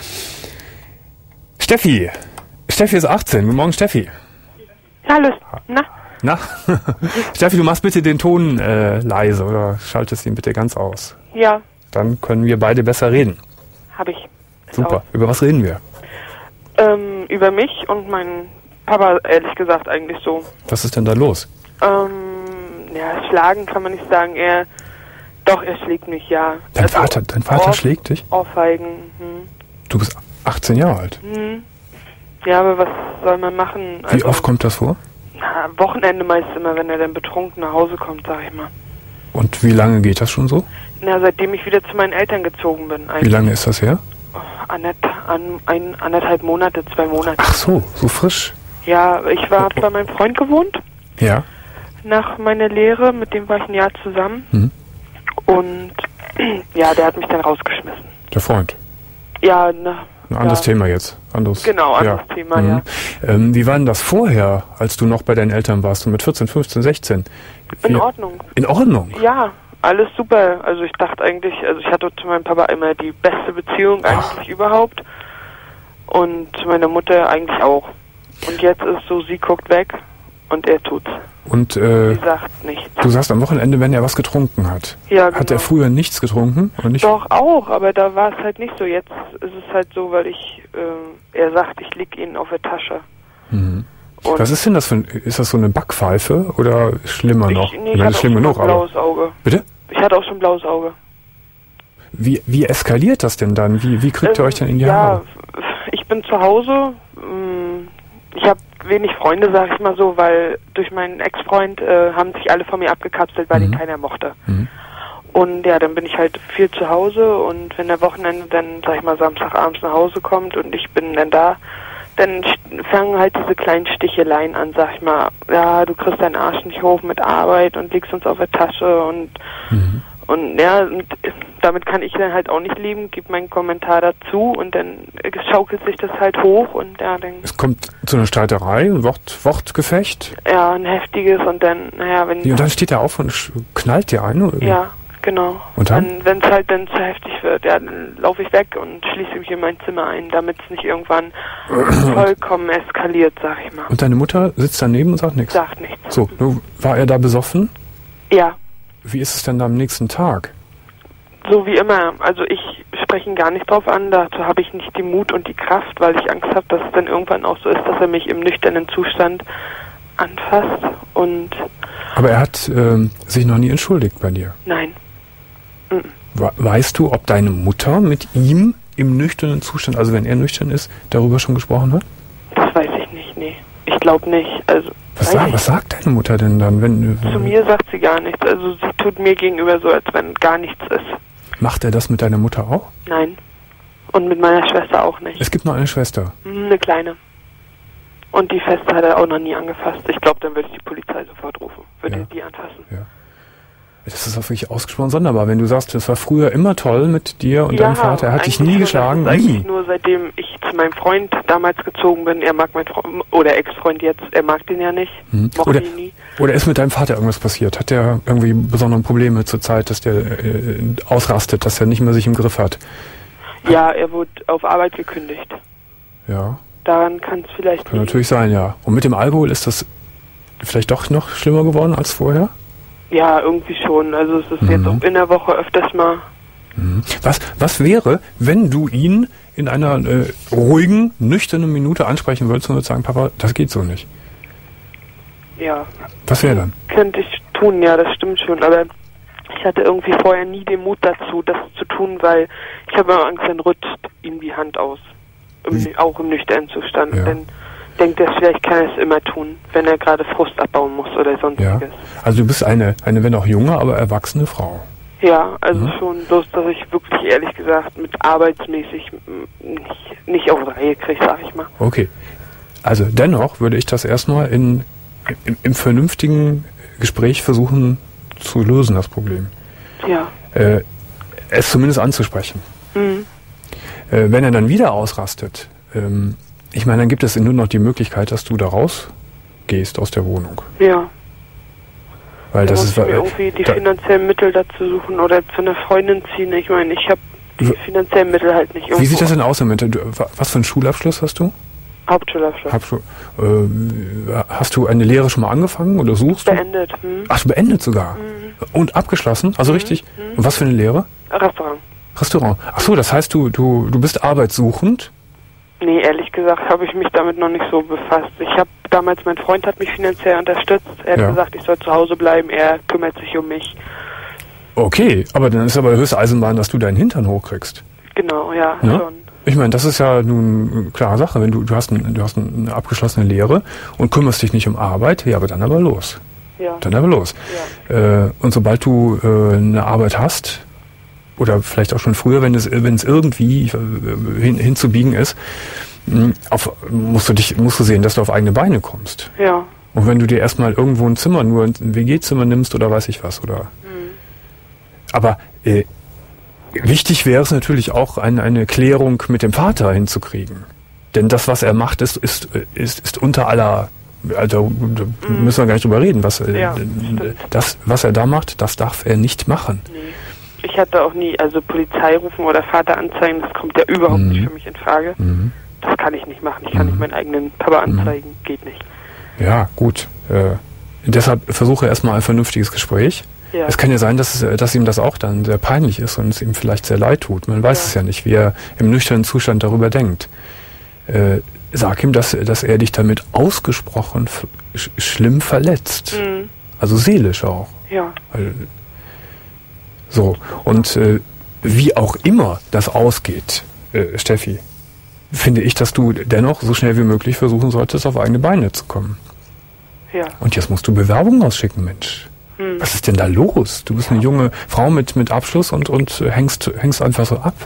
Steffi. Steffi ist achtzehn. Guten Morgen, Steffi. Hallo. Na? Na? Steffi, du machst bitte den Ton äh, leise oder schaltest ihn bitte ganz aus. Ja. Dann können wir beide besser reden. Hab ich. Ist Super. Auch. Über was reden wir? Ähm, über mich und meinen Papa, ehrlich gesagt, eigentlich so. Was ist denn da los? Ähm, ja, schlagen kann man nicht sagen. Er, doch, er schlägt mich, ja. Dein also, Vater, dein Vater Ohr, schlägt dich? Ohrfeigen. Hm. Du bist achtzehn Jahre alt. Hm. Ja, aber was soll man machen? Wie also, oft kommt das vor? Na, Wochenende meist immer, wenn er dann betrunken nach Hause kommt, sag ich mal. Und wie lange geht das schon so? Na, seitdem ich wieder zu meinen Eltern gezogen bin. Wie lange ist das her? Anderth, an, ein, anderthalb Monate, zwei Monate. Ach so, so frisch. Ja, ich war bei meinem Freund gewohnt. Ja. Nach meiner Lehre, mit dem war ich ein Jahr zusammen. Mhm. Und ja, der hat mich dann rausgeschmissen. Der Freund? Ja, na, ein anderes ja. Thema jetzt. Anderes, genau, anderes ja. Thema, mhm. ja. Ähm, wie war denn das vorher, als du noch bei deinen Eltern warst, mit vierzehn, fünfzehn, sechzehn? Wie, in Ordnung. In Ordnung? Ja, alles super. Also ich dachte eigentlich, also ich hatte zu meinem Papa immer die beste Beziehung eigentlich Ach. überhaupt. Und zu meiner Mutter eigentlich auch. Und jetzt ist so, sie guckt weg Und er tut's. Und äh, Sie sagt nichts. du sagst am Wochenende, wenn er was getrunken hat. Ja, genau. Hat er früher nichts getrunken? Und nicht? Doch, auch, aber da war es halt nicht so. Jetzt ist es halt so, weil ich, äh, er sagt, ich lieg ihnen auf der Tasche. Mhm. Was ist denn das für ein, ist das so eine Backpfeife oder schlimmer ich, noch? Nee, ich ich meine, hatte schlimm auch schon genug, ein blaues Auge. Bitte? Ich hatte auch schon ein blaues Auge. Wie, wie eskaliert das denn dann? Wie, wie kriegt ihr ähm, euch denn in die ja, Haare? Ich bin zu Hause. Ich habe wenig Freunde, sag ich mal so, weil durch meinen Ex-Freund äh, haben sich alle von mir abgekapselt, weil Mhm. ihn keiner mochte. Mhm. Und ja, dann bin ich halt viel zu Hause und wenn der Wochenende dann, sag ich mal, Samstagabends nach Hause kommt und ich bin dann da, dann fangen halt diese kleinen Sticheleien an, sag ich mal, ja, du kriegst deinen Arsch nicht hoch mit Arbeit und liegst uns auf der Tasche und Mhm. und ja, und damit kann ich dann halt auch nicht leben, gebe meinen Kommentar dazu und dann schaukelt sich das halt hoch und ja, dann Es kommt zu einer Streiterei, ein Wort, Wortgefecht. ja, ein heftiges und dann, naja, wenn Und dann steht er auf und sch- knallt dir ein? Oder wie? ja, genau. Und dann? Wenn es halt dann zu heftig wird, ja, dann laufe ich weg und schließe mich in mein Zimmer ein, damit es nicht irgendwann vollkommen eskaliert, sag ich mal. Und deine Mutter sitzt daneben und sagt nichts? Sagt nichts. So, nun war er da besoffen? Ja, Wie ist es denn da am nächsten Tag? so wie immer. Also ich spreche ihn gar nicht drauf an, dazu habe ich nicht die Mut und die Kraft, weil ich Angst habe, dass es dann irgendwann auch so ist, dass er mich im nüchternen Zustand anfasst und Aber er hat ähm, sich noch nie entschuldigt bei dir. nein. We- Weißt du, ob deine Mutter mit ihm im nüchternen Zustand, also wenn er nüchtern ist, darüber schon gesprochen hat? Das weiß ich nicht, nee. Ich glaube nicht. Also Was, weiß sag, ich was sagt deine Mutter denn dann? Wenn, Zu mir sagt sie gar nichts. Also sie tut mir gegenüber so, als wenn gar nichts ist. Macht er das mit deiner Mutter auch? Nein. Und mit meiner Schwester auch nicht. Es gibt noch eine Schwester. Hm, Eine kleine. Und die Feste hat er auch noch nie angefasst. Ich glaube, dann würde ich die Polizei sofort rufen. Würde Ja. er die anfassen. Ja. Das ist auch wirklich ausgesprochen sonderbar, wenn du sagst, es war früher immer toll mit dir und ja, deinem Vater. Er hat dich eigentlich nie schon. geschlagen, Das ist nie. eigentlich nur seitdem ich zu meinem Freund damals gezogen bin. Er mag meinen Freund, oder Ex-Freund jetzt, er mag den ja nicht. Hm. Mochte Oder, ihn nie. oder ist mit deinem Vater irgendwas passiert? Hat der irgendwie besondere Probleme zur Zeit, dass der äh, ausrastet, dass er nicht mehr sich im Griff hat? Ja, er wurde auf Arbeit gekündigt. Ja, Daran kann es vielleicht kann liegen. natürlich sein, ja. Und mit dem Alkohol ist das vielleicht doch noch schlimmer geworden als vorher? Ja, irgendwie schon. Also es ist Mhm. jetzt auch in der Woche öfters mal. Mhm. Was, was wäre, wenn du ihn in einer äh, ruhigen, nüchternen Minute ansprechen würdest und würdest sagen, Papa, das geht so nicht? Ja, Was wäre dann? könnte ich tun, ja, das stimmt schon. Aber ich hatte irgendwie vorher nie den Mut dazu, das zu tun, weil ich habe immer Angst, dann rutscht ihm die Hand aus. Im, auch im nüchternen Zustand. Ja. Dann denkt er, vielleicht kann er es immer tun, wenn er gerade Frust abbauen muss oder Ja. sonstiges. Also du bist eine, eine wenn auch junge, aber erwachsene Frau. Ja, also Mhm. schon bloß, dass ich wirklich ehrlich gesagt mit arbeitsmäßig m, nicht, nicht auf Reihe kriege, sag ich mal. Okay. Also dennoch würde ich das erstmal in, im, im vernünftigen Gespräch versuchen zu lösen, das Problem. Ja. Äh, es zumindest anzusprechen. Mhm. Äh, wenn er dann wieder ausrastet, ähm, ich meine, dann gibt es nur noch die Möglichkeit, dass du da rausgehst aus der Wohnung. Ja. Weil Da das muss ist ich mir äh, irgendwie die da, finanziellen Mittel dazu suchen oder zu einer Freundin ziehen. Ich meine, ich habe die W- finanziellen Mittel halt nicht. Wie sieht das denn aus im Moment? Du, wa- was für einen Schulabschluss hast du? Hauptschulabschluss. Habst du äh, hast du eine Lehre schon mal angefangen oder suchst du? Beendet. Hm? Ach, du beendet sogar. Und abgeschlossen? Also richtig? Und was für eine Lehre? Restaurant. Restaurant. Ach so, das heißt, du, du, du bist arbeitssuchend? Nee, ehrlich gesagt habe ich mich damit noch nicht so befasst. Ich habe damals, mein Freund hat mich finanziell unterstützt. Er hat Ja. gesagt, ich soll zu Hause bleiben. Er kümmert sich um mich. Okay, aber dann ist aber höchste Eisenbahn, dass du deinen Hintern hochkriegst. Genau, ja, Ja? schon. Ich meine, das ist ja nun eine klare Sache. Wenn du, du hast, ein, du hast eine abgeschlossene Lehre und kümmerst dich nicht um Arbeit, ja, aber dann aber los. Ja. Dann aber los. Ja. Äh, und sobald du äh, eine Arbeit hast, oder vielleicht auch schon früher, wenn es, wenn es irgendwie äh, hin, hinzubiegen ist, mh, auf, musst du dich, musst du sehen, dass du auf eigene Beine kommst. Ja. Und wenn du dir erstmal irgendwo ein Zimmer, nur ein W G-Zimmer nimmst oder weiß ich was, oder. Mhm. Aber äh, wichtig wäre es natürlich auch, eine, eine Klärung mit dem Vater hinzukriegen. Denn das, was er macht, ist, ist, ist, ist unter aller, also da Mhm. müssen wir gar nicht drüber reden. Was, äh, Ja, d- stimmt. das, was er da macht, das darf er nicht machen. Nee. Ich hatte auch nie, also Polizei rufen oder Vater anzeigen, das kommt ja überhaupt Mhm. nicht für mich in Frage. Mhm. Das kann ich nicht machen. Ich kann Mhm. nicht meinen eigenen Papa anzeigen. Geht nicht. Ja, gut. Äh, deshalb versuche erstmal ein vernünftiges Gespräch. Ja. Es kann ja sein, dass, es, dass ihm das auch dann sehr peinlich ist und es ihm vielleicht sehr leid tut. Man weiß Ja. es ja nicht, wie er im nüchternen Zustand darüber denkt. Äh, sag ihm, dass, dass er dich damit ausgesprochen f- sch- schlimm verletzt. Mhm. Also seelisch auch. Ja. Weil, so, und äh, wie auch immer das ausgeht, äh, Steffi, finde ich, dass du dennoch so schnell wie möglich versuchen solltest, auf eigene Beine zu kommen. Ja. Und jetzt musst du Bewerbungen ausschicken, Mensch. Hm. Was ist denn da los? Du bist eine junge Frau mit, mit Abschluss und, und hängst, hängst einfach so ab.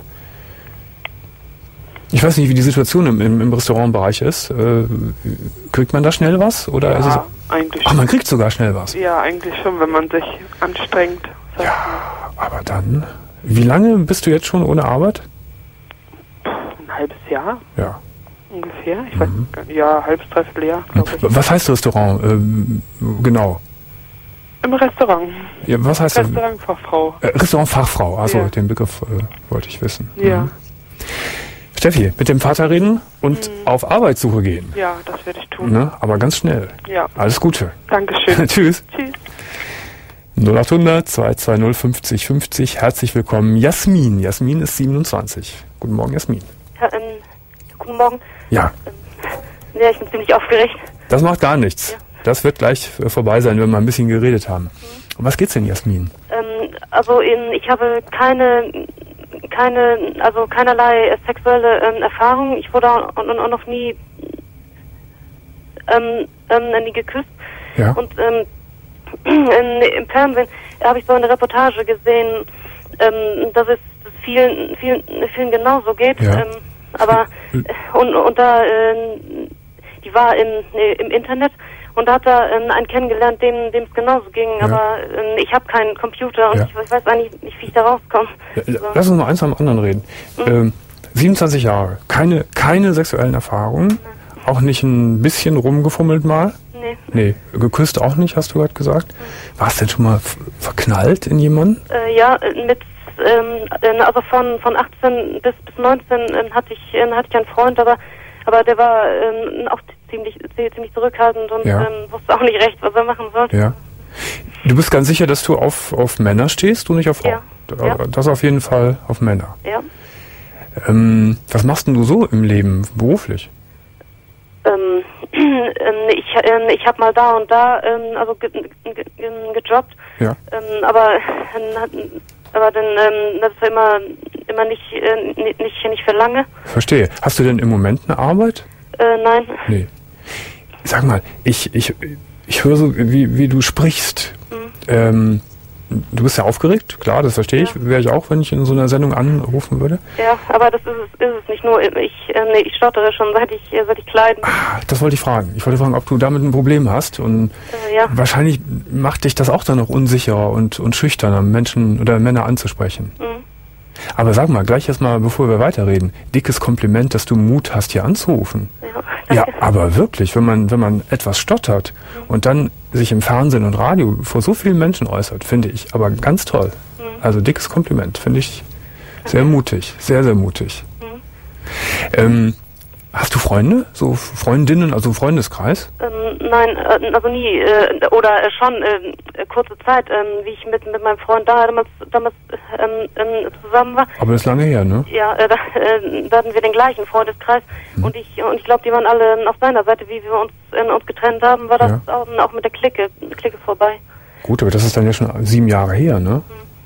Ich weiß nicht, wie die Situation im, im, im Restaurantbereich ist. Äh, kriegt man da schnell was? Oder Ja, ist es, eigentlich ach, schon. man kriegt sogar schnell was. Ja, eigentlich schon, wenn man sich anstrengt. sag ich Ja, aber dann, wie lange bist du jetzt schon ohne Arbeit? mal. Ein halbes Jahr Ja. ungefähr. Ich weiß gar nicht. Ja, halbes, dreiviertel Jahr, glaube ich. Was heißt Restaurant? Ähm, genau. Im Restaurant. Ja, was heißt das? Restaurantfachfrau. Äh, Restaurantfachfrau, also Ja. den Begriff äh, wollte ich wissen. Ja. Mhm. Steffi, mit dem Vater reden und auf Arbeitssuche gehen. Ja, das werde ich tun. Ne? Aber ganz schnell. Ja. Alles Gute. Dankeschön. Tschüss. Tschüss. null acht hundert, zwei zwei null, fünfzig fünfzig. Herzlich willkommen. Jasmin. Jasmin ist siebenundzwanzig. Guten Morgen, Jasmin. Ja, ähm, guten Morgen. Ja, Ja, ich bin ziemlich aufgeregt. das macht gar nichts. Ja. Das wird gleich äh, vorbei sein, wenn wir ein bisschen geredet haben. Um was geht's denn, Jasmin? Ähm, also in, ich habe keine, keine, also keinerlei äh, sexuelle ähm, Erfahrung. Ich wurde auch, auch auch noch nie, ähm, ähm, nie geküsst. Ja. Und ähm, in, im Fernsehen habe ich so eine Reportage gesehen, ähm, dass es dass vielen, vielen, vielen genauso geht. Ja. Ähm, aber äh, und, und da, ähm, die war im, nee, im Internet. Und da hat er ähm, einen kennengelernt, dem dem es genauso ging. Ja. Aber ähm, ich habe keinen Computer und Ja. ich, ich weiß eigentlich nicht, wie ich da rauskomme. Ja, So. Lass uns mal eins am anderen reden. Ähm, siebenundzwanzig Jahre, keine, keine sexuellen Erfahrungen, auch nicht ein bisschen rumgefummelt mal? Nee. Nee, geküsst auch nicht, hast du gerade gesagt. Warst du denn schon mal f- verknallt in jemanden? Äh, ja, äh, mit ähm, äh, also von von achtzehn bis bis neunzehn ähm, hatte ich ähm, hatte ich einen Freund, aber aber der war ähm, auch ziemlich ziemlich zurückhaltend und Ja. ähm, wusste auch nicht recht, was er machen sollte. Ja. Du bist ganz sicher, dass du auf, auf Männer stehst und nicht auf Frauen? Ja. Da- Ja. Das auf jeden Fall auf Männer. Ja. Ähm, was machst denn du so im Leben, beruflich? Ähm, ähm, ich ähm, ich habe mal da und da ähm, also ge ge ge gejobbt, Ja. ähm, aber ähm, hat- aber dann ähm, das war immer immer nicht äh, nicht nicht nicht für lange. Verstehe. Hast du denn im Moment eine Arbeit? Äh, nein. Nee. Sag mal, ich, ich, ich höre so, wie, wie du sprichst. Mhm. Ähm, du bist ja aufgeregt, klar, das verstehe ich. Ja. Wäre ich auch, wenn ich in so einer Sendung anrufen würde. Ja, aber das ist es, ist es nicht nur. Ich, äh, nee, ich stottere schon, seit ich, äh, seit ich klein bin. Ah, das wollte ich fragen. Ich wollte fragen, ob du damit ein Problem hast. Und Äh, ja. wahrscheinlich macht dich das auch dann noch unsicherer und, und schüchterner, Menschen oder Männer anzusprechen. Mhm. Aber sag mal, gleich erstmal, bevor wir weiterreden, dickes Kompliment, dass du Mut hast, hier anzurufen. Ja, Ja, aber wirklich, wenn man, wenn man etwas stottert und dann sich im Fernsehen und Radio vor so vielen Menschen äußert, finde ich aber ganz toll. Also dickes Kompliment, finde ich sehr mutig, sehr, sehr mutig. Ähm, hast du Freunde, so Freundinnen, also Freundeskreis? Ähm, nein, äh, also nie, äh, oder äh, schon äh, kurze Zeit, ähm, wie ich mit mit meinem Freund da damals, damals ähm, ähm, zusammen war. Aber das ist lange her, ne? Ja, äh, da, äh, da hatten wir den gleichen Freundeskreis und ich und ich glaube, die waren alle auf seiner Seite, wie wir uns äh, uns getrennt haben, war das Ja. auch, auch mit der Clique, Clique vorbei. Gut, aber das ist dann ja schon sieben Jahre her, ne?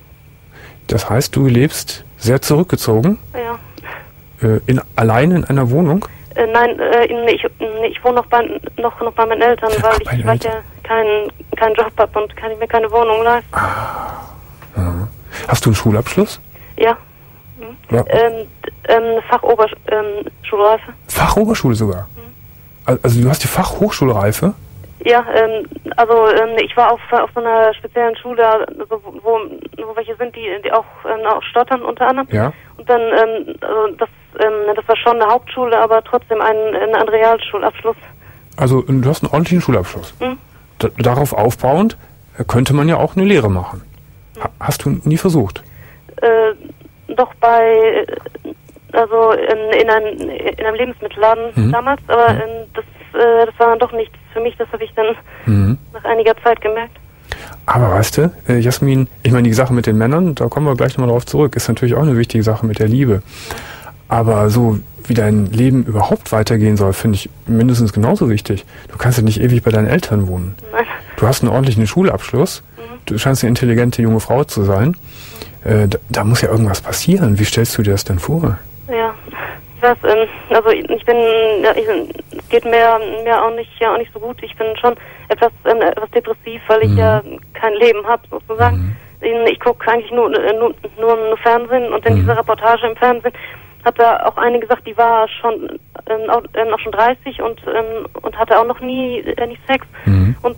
Das heißt, du lebst sehr zurückgezogen, Ja. äh, in, allein in einer Wohnung? Äh, nein, äh, in- ich, ich wohne noch bei, noch, noch bei meinen Eltern, weil Ach, ich, bei den weil ich ja keinen keinen Job habe und kann ich mir keine Wohnung leisten. Hast du einen Schulabschluss? Ja, Ja. ähm, d- ähm, Fachoberschulreife. Ähm, Schulreife. Fachoberschule sogar? Al- Also du hast die Fachhochschulreife? Ja, ähm, also ähm, ich war auf, auf so einer speziellen Schule, also wo, wo, wo welche sind, die, die auch, ähm, auch stottern unter anderem. Ja. Und dann, ähm, also das, ähm, das war schon eine Hauptschule, aber trotzdem ein, ein Realschulabschluss. Also du hast einen ordentlichen Schulabschluss. Hm? D- darauf aufbauend äh, könnte man ja auch eine Lehre machen. Ha hast du nie versucht? Äh, doch bei, äh, also in, in, einem, in einem Lebensmittelladen Mhm. damals, aber ähm, das, äh, das war dann doch nichts für mich, das habe ich dann mhm. nach einiger Zeit gemerkt. Aber weißt du, äh, Jasmin, ich meine, die Sache mit den Männern, da kommen wir gleich nochmal drauf zurück, ist natürlich auch eine wichtige Sache mit der Liebe. Aber so wie dein Leben überhaupt weitergehen soll, finde ich mindestens genauso wichtig. Du kannst ja nicht ewig bei deinen Eltern wohnen. Nein. Du hast einen ordentlichen Schulabschluss, mhm. du scheinst eine intelligente junge Frau zu sein. Äh, da, da muss ja irgendwas passieren. Wie stellst du dir das denn vor? Ja, ich weiß, ähm, also ich bin, ja, ich, es geht mir, mir auch nicht, ja auch nicht so gut. Ich bin schon etwas, ähm, etwas depressiv, weil ich mhm. ja kein Leben habe, sozusagen. Mhm. Ich gucke eigentlich nur, nur, nur, nur Fernsehen und in mhm. dieser Reportage im Fernsehen hat da auch eine gesagt, die war schon ähm, auch, ähm, auch schon dreißig und ähm, und hatte auch noch nie äh, nicht Sex mhm. und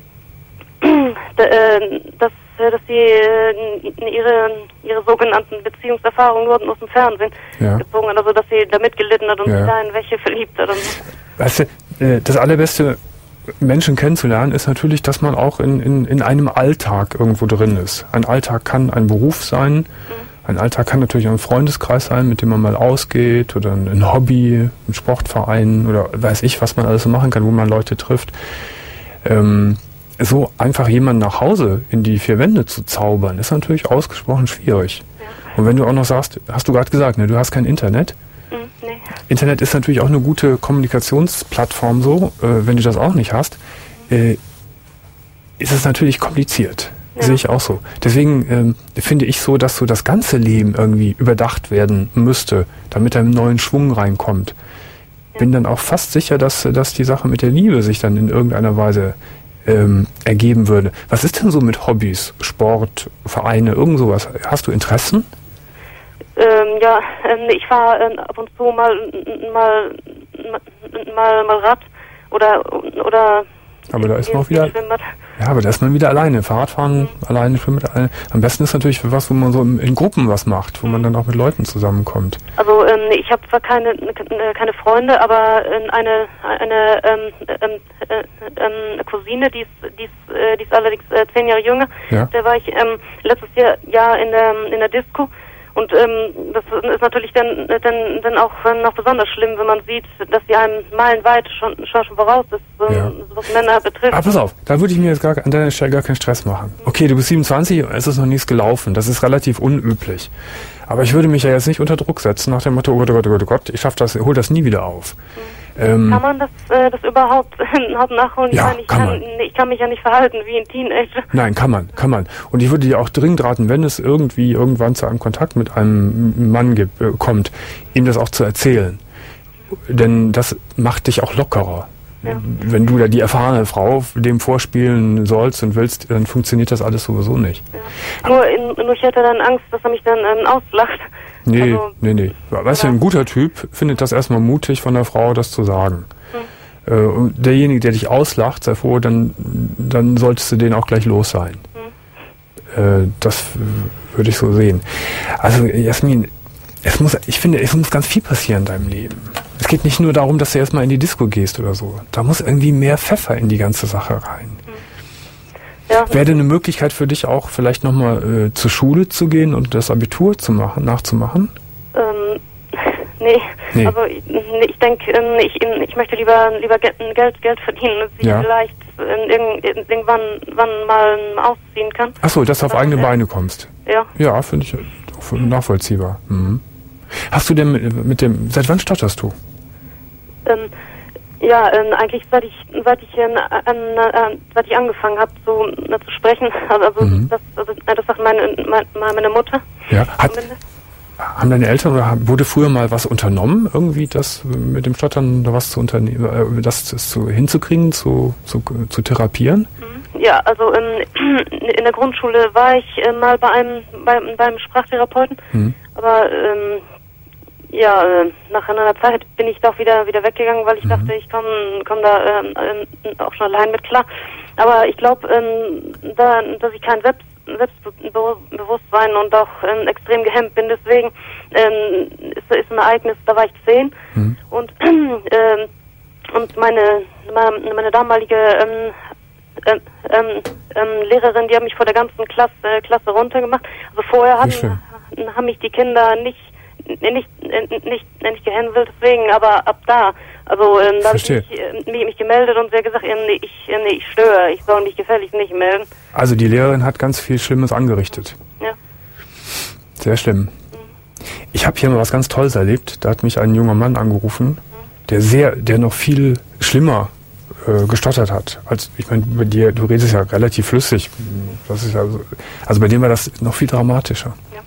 ähm, da, äh, dass dass sie äh, ihre ihre sogenannten Beziehungserfahrungen nur aus dem Fernsehen ja. gezogen hat, also dass sie damit gelitten hat und ja. sich da in welche verliebt hat. Und so. Weißt du, das allerbeste Menschen kennenzulernen ist natürlich, dass man auch in, in, in einem Alltag irgendwo drin ist. Ein Alltag kann ein Beruf sein, mhm. ein Alltag kann natürlich auch ein Freundeskreis sein, mit dem man mal ausgeht oder ein, ein Hobby, ein Sportverein oder weiß ich, was man alles so machen kann, wo man Leute trifft. Ähm, so einfach jemanden nach Hause in die vier Wände zu zaubern, ist natürlich ausgesprochen schwierig. Ja. Und wenn du auch noch sagst, hast du gerade gesagt, ne, du hast kein Internet. Mhm, nee. Internet ist natürlich auch eine gute Kommunikationsplattform so, äh, wenn du das auch nicht hast, äh, ist es natürlich kompliziert. Ja. Sehe ich auch so. Deswegen ähm, finde ich so, dass so das ganze Leben irgendwie überdacht werden müsste, damit da einen neuen Schwung reinkommt. Ja. Bin dann auch fast sicher, dass, dass die Sache mit der Liebe sich dann in irgendeiner Weise ähm, ergeben würde. Was ist denn so mit Hobbys, Sport, Vereine, irgend sowas? Hast du Interessen? Ähm, ja, ähm, ich fahre äh, ab und zu mal mal mal mal Rad oder oder aber da ist man auch wieder Schwimmbad. Ja, aber da ist man wieder alleine. Fahrradfahren, mhm. alleine, Schwimmen alleine. Am besten ist natürlich für was, wo man so in, in Gruppen was macht, wo man dann auch mit Leuten zusammenkommt. Also ähm, ich habe zwar keine keine Freunde, aber ähm, eine eine ähm, ähm, äh, ähm, Cousine, die ist die ist, äh, die ist allerdings äh, zehn Jahre jünger. Ja. Da war ich ähm, letztes Jahr, Jahr in der in der Disco. Und ähm, das ist natürlich dann, dann, dann auch noch besonders schlimm, wenn man sieht, dass sie einem meilenweit schon, schon, schon voraus ist, ähm, ja. was Männer betrifft. Aber pass auf, da würde ich mir jetzt gar, an deiner Stelle gar keinen Stress machen. Okay, du bist siebenundzwanzig, es ist noch nichts gelaufen, das ist relativ unüblich. Aber ich würde mich ja jetzt nicht unter Druck setzen nach dem Motto, oh Gott, oh Gott, oh Gott, oh Gott, ich schaff das, hol das nie wieder auf. Mhm. Ähm, kann man das, äh, das überhaupt nachholen? Ja, ich, kann, kann, ich kann mich ja nicht verhalten wie ein Teenager. Nein, kann man, kann man. Und ich würde dir auch dringend raten, wenn es irgendwie irgendwann zu einem Kontakt mit einem Mann gibt, äh, kommt, ihm das auch zu erzählen. Denn das macht dich auch lockerer. Ja. Wenn du da die erfahrene Frau dem vorspielen sollst und willst, dann funktioniert das alles sowieso nicht. Ja. Nur, in, nur ich hätte dann Angst, dass er mich dann ähm, auslacht. Nee, also, nee, nee. Weißt du, ein guter Typ findet das erstmal mutig von der Frau, das zu sagen. Hm. Äh, und derjenige, der dich auslacht, sei froh, dann, dann solltest du den auch gleich los sein. Hm. Äh, das würde ich so sehen. Also, Jasmin, es muss, ich finde, es muss ganz viel passieren in deinem Leben. Es geht nicht nur darum, dass du erstmal in die Disco gehst oder so. Da muss irgendwie mehr Pfeffer in die ganze Sache rein. Ja. Wäre denn eine Möglichkeit für dich auch, vielleicht nochmal äh, zur Schule zu gehen und das Abitur zu machen, nachzumachen? Ähm, nee. nee. Also ich, ich denke, ich, ich möchte lieber lieber Geld Geld verdienen, dass ich ja. vielleicht in, in, irgendwann wann mal ausziehen kann. Ach so, dass du auf eigene ja. Beine kommst. Ja. Ja, finde ich nachvollziehbar. Mhm. Hast du denn mit, mit dem, seit wann stotterst du? Ähm, Ja, ähm, eigentlich seit ich seit ich ähm, äh, seit ich angefangen habe so äh, zu sprechen, also mhm. das also, das sagt meine meine Mutter. Ja, hat, haben deine Eltern oder wurde früher mal was unternommen, irgendwie das mit dem Stottern oder was zu unternehmen, äh, das, das zu hinzukriegen, zu zu, zu therapieren? Mhm. Ja, also ähm, in der Grundschule war ich äh, mal bei einem bei, beim Sprachtherapeuten, mhm. aber ähm, ja, äh, nach einer Zeit bin ich doch wieder wieder weggegangen, weil ich mhm. dachte, ich komme komm da ähm, äh, auch schon allein mit klar. Aber ich glaube, ähm, da, dass ich kein Selbst, Selbstbewusstsein und auch ähm, extrem gehemmt bin. Deswegen ähm, ist, ist ein Ereignis, da war ich zehn mhm. und ähm, und meine meine, meine damalige ähm, ähm, ähm, Lehrerin, die hat mich vor der ganzen Klasse äh, Klasse runtergemacht. Also vorher haben, haben mich die Kinder nicht Nicht, nicht, nicht gehänselt, deswegen, aber ab da, Also ähm, da habe ich Verstehe. mich, äh, mich, mich gemeldet und sie hat gesagt, äh, nee, ich, äh, nee, ich störe, ich soll mich gefälligst nicht melden. Also die Lehrerin hat ganz viel Schlimmes angerichtet. Ja. Sehr schlimm. Ich habe hier mal was ganz Tolles erlebt. Da hat mich ein junger Mann angerufen, der sehr, der noch viel schlimmer äh, gestottert hat. Als, ich meine, bei dir, du redest ja relativ flüssig. Das ist ja so, also bei dem war das noch viel dramatischer. Ja.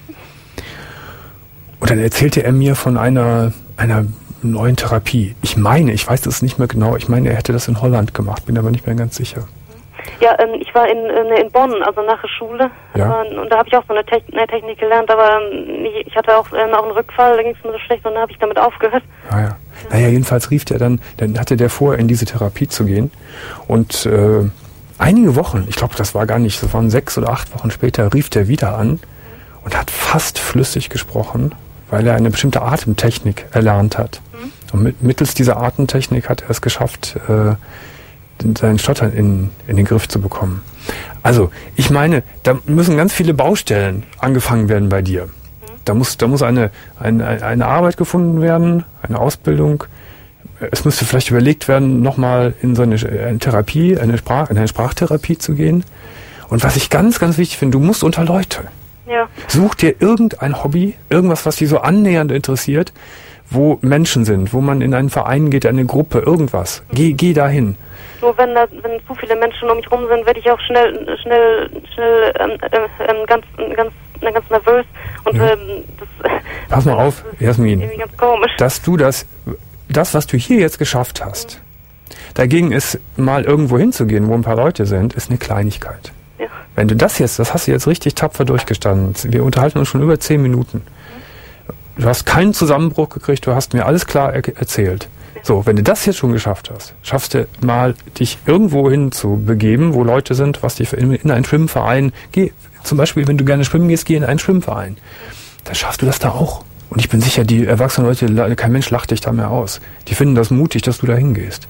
Und dann erzählte er mir von einer, einer neuen Therapie. Ich meine, ich weiß das nicht mehr genau, ich meine, er hätte das in Holland gemacht, bin aber nicht mehr ganz sicher. Ja, ähm, ich war in, in, in Bonn, also nach der Schule. Ja. Ähm, und da habe ich auch so eine, Te eine Technik gelernt, aber ähm, ich, ich hatte auch ähm, auch einen Rückfall, da ging es mir so schlecht und dann habe ich damit aufgehört. Ah ja. Naja, jedenfalls rief der dann, dann hatte der vor, in diese Therapie zu gehen. Und äh, einige Wochen, ich glaube, das war gar nicht, das waren sechs oder acht Wochen später, rief der wieder an und hat fast flüssig gesprochen, weil er eine bestimmte Atemtechnik erlernt hat. Mhm. Und mit, mittels dieser Atemtechnik hat er es geschafft, äh, seinen Stottern in, in den Griff zu bekommen. Also, ich meine, da müssen ganz viele Baustellen angefangen werden bei dir. Da muss, da muss eine, eine, eine Arbeit gefunden werden, eine Ausbildung. Es müsste vielleicht überlegt werden, nochmal in so eine, eine Therapie, eine, Sprach, eine Sprachtherapie zu gehen. Und was ich ganz, ganz wichtig finde, du musst unter Leute. Ja. Such dir irgendein Hobby, irgendwas, was dich so annähernd interessiert, wo Menschen sind, wo man in einen Verein geht, eine Gruppe, irgendwas. Geh, geh dahin. Nur wenn da, wenn zu viele Menschen um mich rum sind, werde ich auch schnell, schnell, schnell ähm, ähm, ganz, ganz, ganz nervös und ja. ähm, das. Pass mal auf, Jasmin, irgendwie ganz komisch. dass du das, das, was du hier jetzt geschafft hast, dagegen ist mal irgendwo hinzugehen, wo ein paar Leute sind, ist eine Kleinigkeit. Ja. Wenn du das jetzt, das hast du jetzt richtig tapfer durchgestanden. Wir unterhalten uns schon über zehn Minuten. Du hast keinen Zusammenbruch gekriegt, du hast mir alles klar er- erzählt. So, wenn du das jetzt schon geschafft hast, schaffst du mal, dich irgendwo hin zu begeben, wo Leute sind, was dich in, in einen Schwimmverein, geh, zum Beispiel, wenn du gerne schwimmen gehst, geh in einen Schwimmverein. Dann schaffst du das da auch. Und ich bin sicher, die erwachsenen Leute, kein Mensch lacht dich da mehr aus. Die finden das mutig, dass du da hingehst.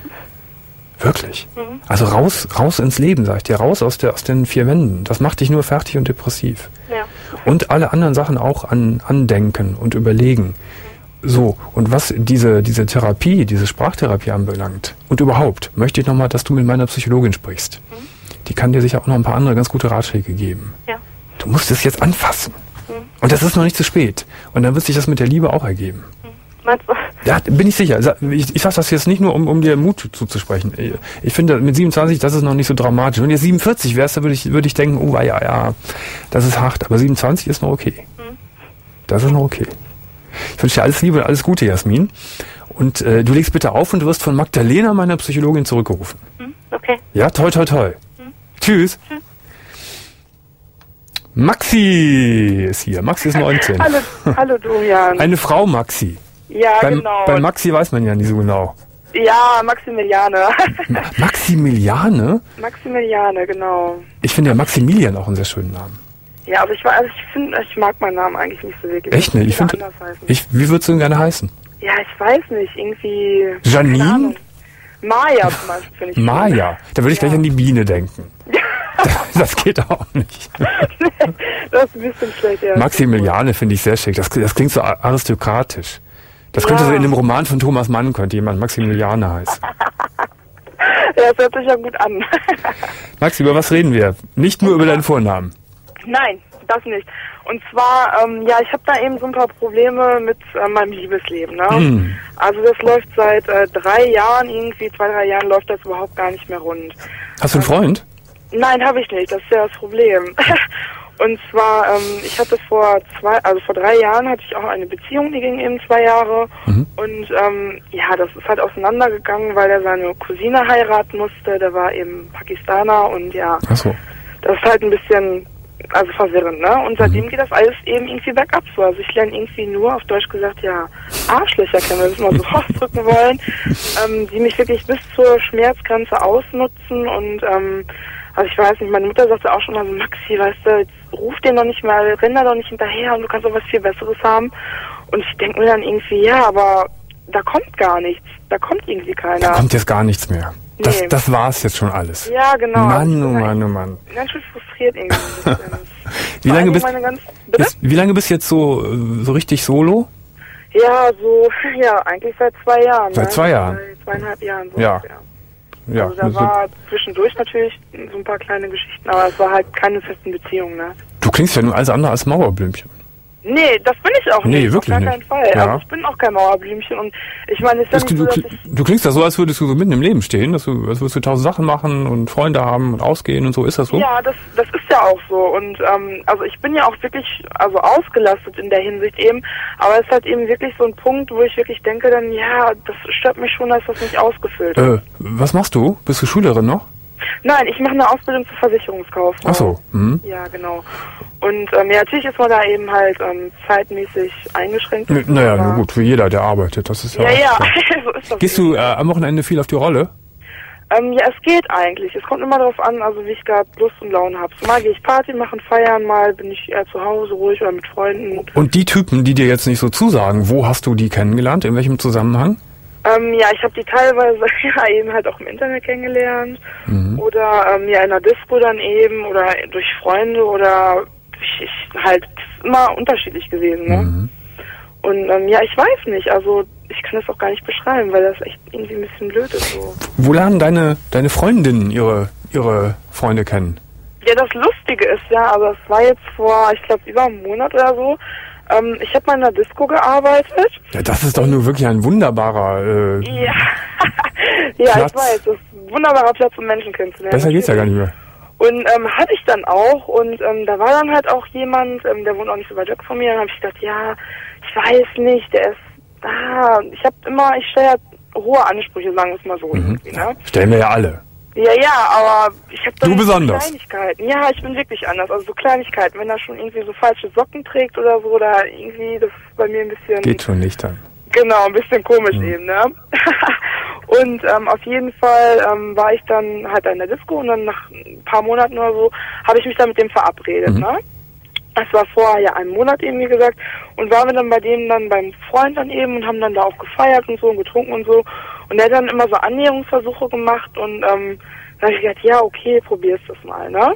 Wirklich. Mhm. Also raus, raus ins Leben, sag ich dir, raus aus der, aus den vier Wänden. Das macht dich nur fertig und depressiv. Ja. Und alle anderen Sachen auch an, andenken und überlegen. So, und was diese, diese Therapie, diese Sprachtherapie anbelangt, und überhaupt, möchte ich nochmal, dass du mit meiner Psychologin sprichst. Mhm. Die kann dir sicher auch noch ein paar andere ganz gute Ratschläge geben. Ja. Du musst es jetzt anfassen. Mhm. Und das ist noch nicht zu spät. Und dann wird sich das mit der Liebe auch ergeben. Mhm. Meinst du? Ja, bin ich sicher. Ich, ich sage das jetzt nicht nur, um, um dir Mut zuzusprechen. Ich, ich finde, mit siebenundzwanzig, das ist noch nicht so dramatisch. Wenn du jetzt siebenundvierzig wärst, dann würde ich, würde ich denken, oh ja, ja, das ist hart. Aber siebenundzwanzig ist noch okay. Mhm. Das ist noch okay. Ich wünsche dir alles Liebe und alles Gute, Jasmin. Und äh, du legst bitte auf und du wirst von Magdalena, meiner Psychologin, zurückgerufen. Okay. Ja, toi, toi, toi. Hm. Tschüss. Tschüss. Maxi ist hier. Maxi ist neunzehn. Hallo, hallo Dorian. Eine Frau Maxi. Ja, beim, genau. Bei Maxi weiß man ja nicht so genau. Ja, Maximiliane. Maximiliane? Maximiliane, genau. Ich finde ja Maximilian auch einen sehr schönen Namen. Ja, aber ich, also ich finde, ich mag meinen Namen eigentlich nicht so wirklich. Echt nicht? Ich finde, ich, wie würdest du ihn gerne heißen? Ja, ich weiß nicht, irgendwie. Janine? Maja zum Beispiel finde ich. Maja, da würde ich ja. gleich an die Biene denken. Das geht auch nicht. Das ist ein bisschen schlecht, ja. Maximiliane finde ich sehr schick. Das, das klingt so aristokratisch. Das ja. könnte so in einem Roman von Thomas Mann, könnte jemand Maximiliane heißen. Ja, das hört sich ja gut an. Maxi, über was reden wir? Nicht nur über deinen Vornamen. Nein, das nicht. Und zwar, ähm, ja, ich habe da eben so ein paar Probleme mit äh, meinem Liebesleben. Ne? Mm. Also das läuft seit äh, drei Jahren, irgendwie zwei, drei Jahren läuft das überhaupt gar nicht mehr rund. Hast du einen Freund? Ähm, nein, habe ich nicht. Das ist ja das Problem. Und zwar, ähm, ich hatte vor zwei, also vor drei Jahren hatte ich auch eine Beziehung, die ging eben zwei Jahre. Mhm. Und ähm, ja, das ist halt auseinandergegangen, weil er seine Cousine heiraten musste. Der war eben Pakistaner und ja, ach so. Das ist halt ein bisschen, also verwirrend, ne? Und seitdem mhm. geht das alles eben irgendwie bergab so. Also ich lerne irgendwie nur, auf Deutsch gesagt, ja, Arschlöcher kennen, wenn wir das mal so ausdrücken wollen, ähm, die mich wirklich bis zur Schmerzgrenze ausnutzen und ähm, also ich weiß nicht, meine Mutter sagte auch schon mal so, Maxi, weißt du, jetzt ruf den doch nicht mal, renn da doch nicht hinterher und du kannst doch was viel Besseres haben. Und ich denke mir dann irgendwie, ja, aber da kommt gar nichts. Da kommt irgendwie keiner. Da kommt jetzt gar nichts mehr. Das, nee. das war's jetzt schon alles. Ja, genau. Mann, oh Mann, oh Mann. Ganz schön frustriert irgendwie ein bisschen. wie, lange bist, ganz, bist, wie lange bist du jetzt so, so richtig solo? Ja, so, ja, eigentlich seit zwei Jahren. Seit ne? zwei Jahren? Seit zweieinhalb Jahren. So Ja. ungefähr. Ja. Also da war zwischendurch natürlich so ein paar kleine Geschichten, aber es war halt keine festen Beziehungen, ne? Du klingst ja nur alles andere als Mauerblümchen. Nee, das bin ich auch Nee, nicht. wirklich auf gar keinen nicht. Fall. Ja. Also ich bin auch kein Mauerblümchen und ich meine, es ist ja Das, nicht du, so, dass du, ich... du klingst ja so, als würdest du so mitten im Leben stehen, dass du, als würdest du tausend Sachen machen und Freunde haben und ausgehen und so. Ist das so? Ja, das, das ist ja auch so. Und ähm, also ich bin ja auch wirklich also ausgelastet in der Hinsicht eben, aber es ist halt eben wirklich so ein Punkt, wo ich wirklich denke dann, ja, das stört mich schon, dass das nicht ausgefüllt ist. Äh, was machst du? Bist du Schülerin noch? Nein, ich mache eine Ausbildung zur Versicherungskauffrau. Ach so. Mhm. Ja, genau. Und ähm, ja, natürlich ist man da eben halt ähm, zeitmäßig eingeschränkt. N- Naja, aber- na gut, wie jeder, der arbeitet. Das ist ja. Ja, auch ja, klar. so ist das. Gehst du äh, am Wochenende viel auf die Rolle? Ähm, ja, es geht eigentlich. Es kommt immer darauf an, also wie ich gerade Lust und Laune habe. So, mal gehe ich Party machen, feiern, mal bin ich eher zu Hause ruhig oder mit Freunden. Und die Typen, die dir jetzt nicht so zusagen, wo hast du die kennengelernt? In welchem Zusammenhang? Ähm, ja, ich habe die teilweise ja eben halt auch im Internet kennengelernt Mhm. oder ähm, ja in der Disco dann eben oder durch Freunde oder ich, ich halt das ist immer unterschiedlich gewesen, ne? Mhm. Und ähm, ja, ich weiß nicht, also ich kann das auch gar nicht beschreiben, weil das echt irgendwie ein bisschen blöd ist so. Wo lernen deine, deine Freundinnen ihre, ihre Freunde kennen? Ja, das Lustige ist ja, also es war jetzt vor, ich glaube, über einem Monat oder so. Ähm, ich habe mal in der Disco gearbeitet. Ja, das ist doch nur wirklich ein wunderbarer äh, Ja, ja, Platz. ich weiß, das ist ein wunderbarer Platz, um Menschen kennenzulernen. Besser geht's ja gar nicht mehr. Und ähm, hatte ich dann auch und ähm, da war dann halt auch jemand, ähm, der wohnt auch nicht so weit weg von mir. Dann habe ich gedacht, ja, ich weiß nicht, der ist da. Ich habe immer, ich stelle halt hohe Ansprüche, sagen wir es mal so. Mhm. Irgendwie, ne? Stellen wir ja alle. Ja, ja, aber ich habe dann Du so besonders. Kleinigkeiten. Ja, ich bin wirklich anders. Also so Kleinigkeiten, wenn er schon irgendwie so falsche Socken trägt oder so, oder irgendwie, das ist bei mir ein bisschen... Geht schon nicht dann. Genau, ein bisschen komisch Mhm. eben, ne? Und ähm, auf jeden Fall ähm, war ich dann halt in der Disco und dann nach ein paar Monaten oder so habe ich mich dann mit dem verabredet, Mhm. ne? Das war vor ja einem Monat eben, wie gesagt, und waren wir dann bei dem dann beim Freund dann eben und haben dann da auch gefeiert und so und getrunken und so. Und der hat dann immer so Annäherungsversuche gemacht und ähm, da habe ich gedacht, ja, okay, probier's das mal, ne?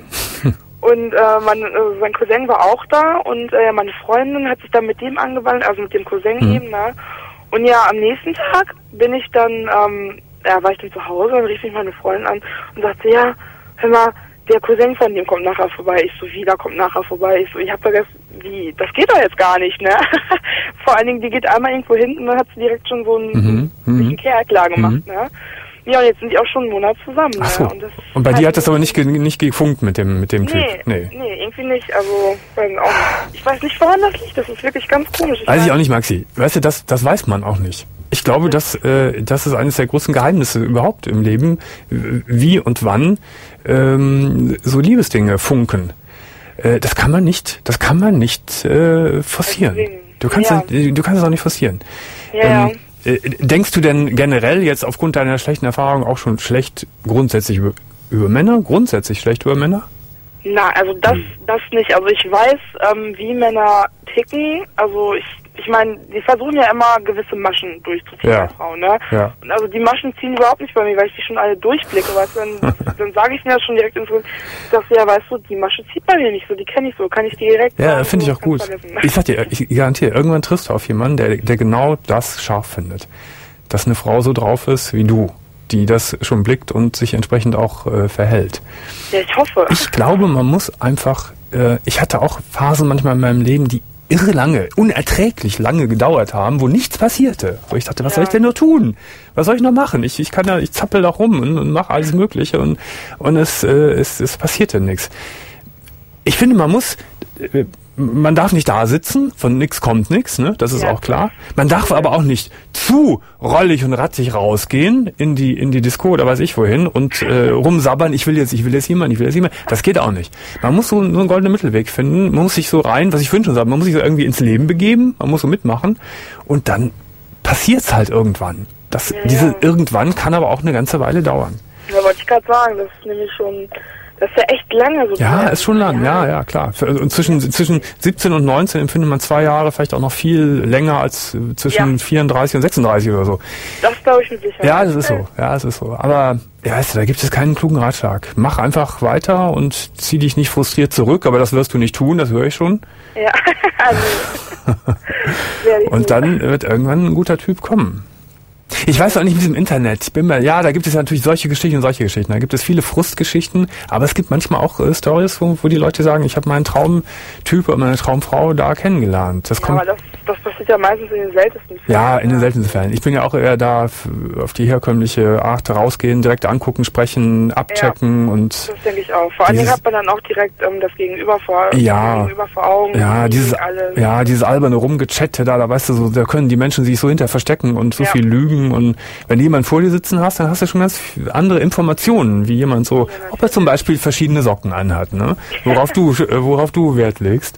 Und äh, mein, äh, sein Cousin war auch da und äh, meine Freundin hat sich dann mit dem angewandt, also mit dem Cousin Mhm. eben, ne? Und ja, am nächsten Tag bin ich dann, ähm, ja, war ich dann zu Hause und rief mich meine Freundin an und sagte, ja, hör mal, der Cousin von dem kommt nachher vorbei. Ich so, wie, da kommt nachher vorbei? Ich so, ich hab vergessen, wie, das geht doch jetzt gar nicht, ne? Vor allen Dingen, die geht einmal irgendwo hin und dann hat sie direkt schon so einen, Mhm, sich einen mhm. Kerl klar gemacht, Mhm. ne? Ja, und jetzt sind die auch schon einen Monat zusammen, Ach so. ne? Und, das Und bei halt dir hat das aber nicht, ge nicht gefunkt mit dem, mit dem Typ? Nee, nee, irgendwie nicht. Also, weiß auch nicht. Ich weiß nicht, woran das liegt. Das ist wirklich ganz komisch. Weiß ich weiß- auch nicht, Maxi. Weißt du, das, das weiß man auch nicht. Ich glaube, dass, äh, das ist eines der großen Geheimnisse überhaupt im Leben, wie und wann ähm, so Liebesdinge funken. Äh, das kann man nicht, das kann man nicht äh, forcieren. Du kannst, Ja. es- du kannst es auch nicht forcieren. Ja, Ähm, äh, denkst du denn generell jetzt aufgrund deiner schlechten Erfahrung auch schon schlecht grundsätzlich über, über Männer? Grundsätzlich schlecht über Männer? Na, also das, das nicht. Also ich weiß, ähm, wie Männer ticken. Also ich, ich meine, die versuchen ja immer gewisse Maschen durchzuziehen Ja. bei Frauen, ne? Ja. Und also die Maschen ziehen überhaupt nicht bei mir, weil ich die schon alle durchblicke, weißt du? Dann, dann sage ich mir das schon direkt ins Gesicht. Ich sag, ja, weißt du, die Masche zieht bei mir nicht so, die kenne ich so, kann ich die direkt Ja, sagen, finde ich so, auch gut. kannst vergessen. Ich sag dir, ich garantiere, irgendwann triffst du auf jemanden, der, der genau das scharf findet. Dass eine Frau so drauf ist wie du, die das schon blickt und sich entsprechend auch äh, verhält. Ja, ich hoffe. Ich glaube, man muss einfach, äh, ich hatte auch Phasen manchmal in meinem Leben, die irre lange, unerträglich lange gedauert haben, wo nichts passierte. Wo ich dachte, was Ja. soll ich denn nur tun? Was soll ich noch machen? Ich, ich kann da, ich zappel da rum und, und mache alles Mögliche und, und es, äh, es, es passierte nichts. Ich finde, man muss, äh, man darf nicht da sitzen, von nix kommt nix, ne? Das ist Ja. auch klar. Man darf aber auch nicht zu rollig und ratzig rausgehen in die in die Disco oder weiß ich wohin und äh, rumsabbern, ich will jetzt, ich will jetzt jemand, ich will jetzt jemand. Das geht auch nicht. Man muss so, so einen goldenen Mittelweg finden. Man muss sich so rein, was ich vorhin schon sagte, man muss sich so irgendwie ins Leben begeben, man muss so mitmachen und dann passiert's halt irgendwann. Das, Ja, diese ja. irgendwann kann aber auch eine ganze Weile dauern. Ja, wollte ich gerade sagen, das ist nämlich schon Das ist ja echt lange so. Ja, ist schon lang, ja, ja, klar. Und zwischen, zwischen siebzehn und neunzehn empfindet man zwei Jahre vielleicht auch noch viel länger als zwischen ja. vierunddreißig und sechsunddreißig oder so. Das glaube ich mit Sicherheit. Ja, das ist so, ja, das ist so. Aber, ja, weißt du, da gibt es keinen klugen Ratschlag. Mach einfach weiter und zieh dich nicht frustriert zurück, aber das wirst du nicht tun, das höre ich schon. Ja, also. Und dann wird irgendwann ein guter Typ kommen. Ich weiß auch nicht mit diesem Internet. Ich bin mal, ja, da gibt es ja natürlich solche Geschichten und solche Geschichten. Da gibt es viele Frustgeschichten, aber es gibt manchmal auch äh, Stories, wo, wo die Leute sagen, ich habe meinen Traumtyp oder meine Traumfrau da kennengelernt. Das ja, kommt, aber das, das passiert ja meistens in den seltensten Fällen. Ja, in den seltensten Fällen. Ich bin ja auch eher da f- auf die herkömmliche Art rausgehen, direkt angucken, sprechen, abchecken ja, und... Das denke ich auch. Vor allen Dingen hat man dann auch direkt ähm, das Gegenüber vor, ja, Gegenüber vor Augen. Ja, dieses, alles. ja, dieses alberne Rumgechatte da, da weißt du so, da können die Menschen sich so hinter verstecken und so ja. viel lügen und wenn du jemanden vor dir sitzen hast, dann hast du schon ganz andere Informationen, wie jemand so, ja, ob er zum Beispiel verschiedene Socken anhat, ne? Worauf du, worauf du Wert legst.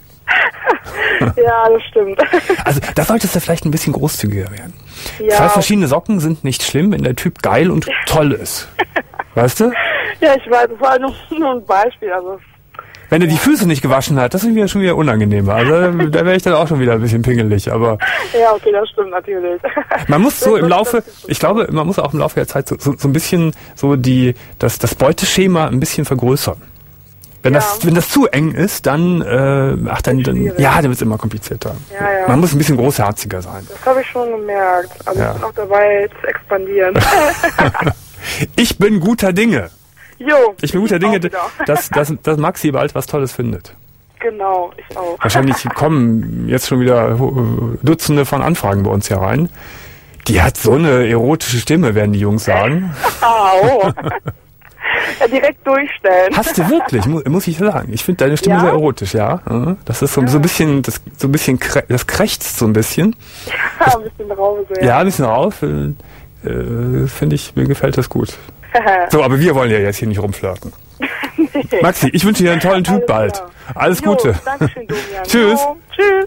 Ja, das stimmt. Also da solltest du vielleicht ein bisschen großzügiger werden. Ja. Zwei verschiedene Socken sind nicht schlimm, wenn der Typ geil und toll ist. Weißt du? Ja, ich weiß, das war nur, nur ein Beispiel. Also wenn er die Füße nicht gewaschen hat, das ist mir schon wieder unangenehmer. Also da wäre ich dann auch schon wieder ein bisschen pingelig. Aber ja, okay, das stimmt natürlich. Man muss so im Laufe, ich glaube, man muss auch im Laufe der Zeit so, so, so ein bisschen so die das, das Beuteschema ein bisschen vergrößern. Wenn ja. das wenn das zu eng ist, dann äh, ach dann, dann ja, dann wird es immer komplizierter. Ja, ja. Man muss ein bisschen großherziger sein. Das habe ich schon gemerkt. Also ja. ich bin auch dabei zu expandieren. Ich bin guter Dinge. Jo, ich bin guter Dinge, dass, dass, dass Maxi bald was Tolles findet. Genau, ich auch. Wahrscheinlich kommen jetzt schon wieder Dutzende von Anfragen bei uns hier rein. Die hat so eine erotische Stimme, werden die Jungs sagen. Oh. Ja, direkt durchstellen. Hast du wirklich, muss, muss ich sagen. Ich finde deine Stimme ja? sehr erotisch, ja. Das ist so, ja. so ein bisschen, das, so ein bisschen, das krächzt so ein bisschen. Ja, ein bisschen rauf. Ja, ja ein bisschen rauf. Äh, finde ich, mir gefällt das gut. So, aber wir wollen ja jetzt hier nicht rumflirten. Nee. Maxi, ich wünsche dir einen tollen Typ bald. Klar. Alles jo, Gute. Dankeschön, Domian. Tschüss. Jo, tschüss.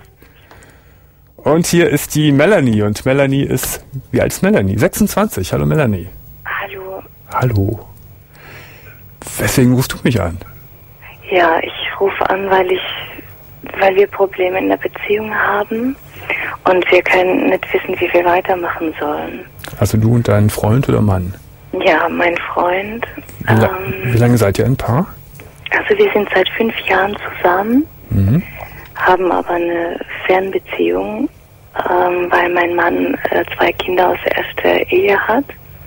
Und hier ist die Melanie. Und Melanie ist, wie alt ist Melanie? sechsundzwanzig. Hallo Melanie. Hallo. Hallo. Weswegen rufst du mich an? Ja, ich rufe an, weil ich, weil wir Probleme in der Beziehung haben und wir können nicht wissen, wie wir weitermachen sollen. Also du und dein Freund oder Mann? Ja, mein Freund. Wie, la- ähm, wie lange seid ihr ein Paar? Also wir sind seit fünf Jahren zusammen, mhm. haben aber eine Fernbeziehung, ähm, weil mein Mann äh, zwei Kinder aus erster Ehe hat.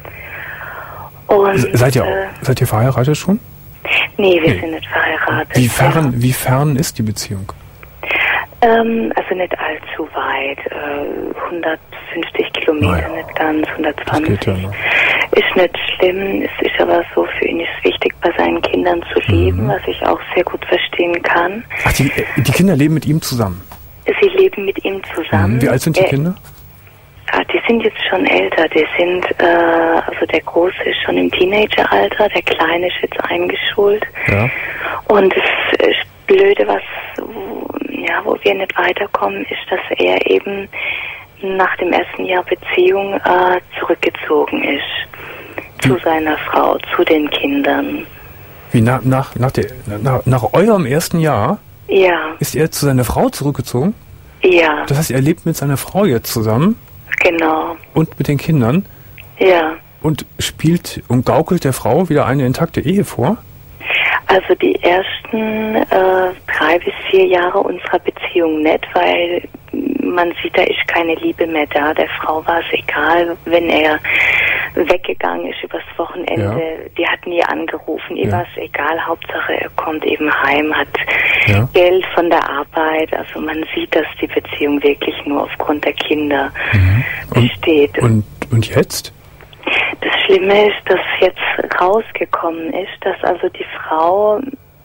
Und, seid ihr, äh, seid ihr verheiratet schon? Nee, wir nee. sind nicht verheiratet. Wie fern, ja. wie fern ist die Beziehung? Ähm, also nicht allzu weit, äh, hundertfünfzig Kilometer, naja. nicht ganz, hundertzwanzig. Ja, ne? Ist nicht schlimm, es ist aber so, für ihn ist wichtig, bei seinen Kindern zu leben, mhm. was ich auch sehr gut verstehen kann. Ach, die, die Kinder leben mit ihm zusammen? Sie leben mit ihm zusammen. Mhm. Wie alt sind die er, Kinder? Ah, die sind jetzt schon älter, die sind, äh, also der Große ist schon im Teenageralter, der Kleine ist jetzt eingeschult. Ja. Und das äh, Blöde, was ja, wo wir nicht weiterkommen, ist, dass er eben nach dem ersten Jahr Beziehung äh, zurückgezogen ist zu hm. seiner Frau, zu den Kindern. Wie nach nach nach, der, nach nach eurem ersten Jahr? Ja. Ist er zu seiner Frau zurückgezogen? Ja. Das heißt, er lebt mit seiner Frau jetzt zusammen? Genau. Und mit den Kindern? Ja. Und spielt und gaukelt der Frau wieder eine intakte Ehe vor? Also die ersten äh, drei bis vier Jahre unserer Beziehung nicht, weil man sieht, da ist keine Liebe mehr da. Der Frau war es egal, wenn er weggegangen ist übers Wochenende. Ja. Die hat nie angerufen, ihr ja. war es egal. Hauptsache er kommt eben heim, hat ja. Geld von der Arbeit. Also man sieht, dass die Beziehung wirklich nur aufgrund der Kinder mhm. besteht. Und, und, und jetzt? Das Schlimme ist, dass jetzt rausgekommen ist, dass also die Frau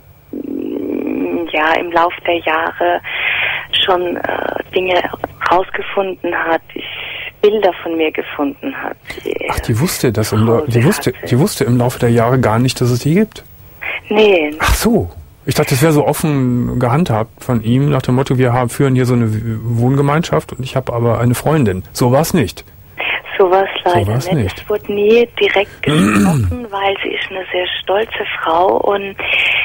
ja im Laufe der Jahre schon äh, Dinge rausgefunden hat, Bilder von mir gefunden hat. Die Ach, die wusste das im La- die wusste, die wusste im Laufe der Jahre gar nicht, dass es die gibt? Nee. Ach so. Ich dachte, das wäre so offen gehandhabt von ihm, nach dem Motto, wir haben, führen hier so eine Wohngemeinschaft und ich habe aber eine Freundin. So war es nicht. So war es leider so war's nicht. Es wurde nie direkt gesprochen, weil sie ist eine sehr stolze Frau und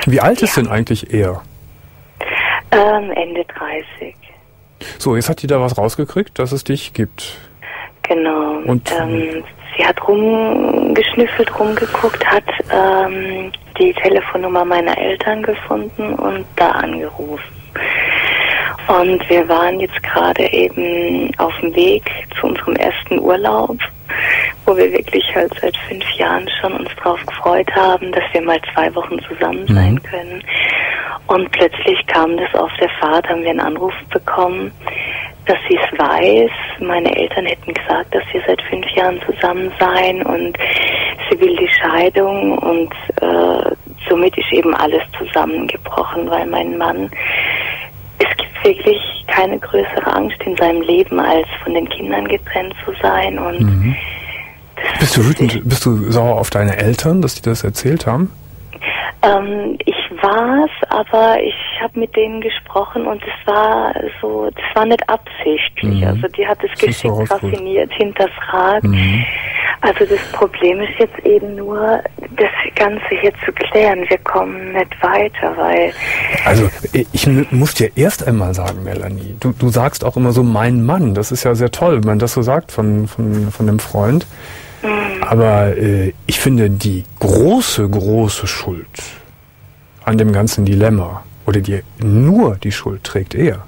Wie alt ist denn eigentlich er? Ähm, Ende dreißig. So, jetzt hat die da was rausgekriegt, dass es dich gibt. Genau. Und ähm, sie hat rumgeschnüffelt, rumgeguckt, hat ähm, die Telefonnummer meiner Eltern gefunden und da angerufen. Und wir waren jetzt gerade eben auf dem Weg zu unserem ersten Urlaub, wo wir wirklich halt seit fünf Jahren schon uns drauf gefreut haben, dass wir mal zwei Wochen zusammen sein mhm. können. Und plötzlich kam das auf der Fahrt, haben wir einen Anruf bekommen, dass sie es weiß. Meine Eltern hätten gesagt, dass wir seit fünf Jahren zusammen seien und sie will die Scheidung und äh, somit ist eben alles zusammengebrochen, weil mein Mann, es gibt wirklich keine größere Angst in seinem Leben, als von den Kindern getrennt zu sein. Und mhm. Bist du wütend, bist du sauer auf deine Eltern, dass die das erzählt haben? Ähm, ich war's, aber ich habe mit denen gesprochen und es war so, das war nicht absichtlich. Mhm. Also die hat es geschickt, raffiniert, hinterfragt. Mhm. Also das Problem ist jetzt eben nur, das Ganze hier zu klären. Wir kommen nicht weiter, weil... Also ich muss dir erst einmal sagen, Melanie, du, du sagst auch immer so, mein Mann. Das ist ja sehr toll, wenn man das so sagt von, von, von einem Freund. Mhm. Aber äh, ich finde, die große, große Schuld an dem ganzen Dilemma, oder die nur die Schuld trägt er.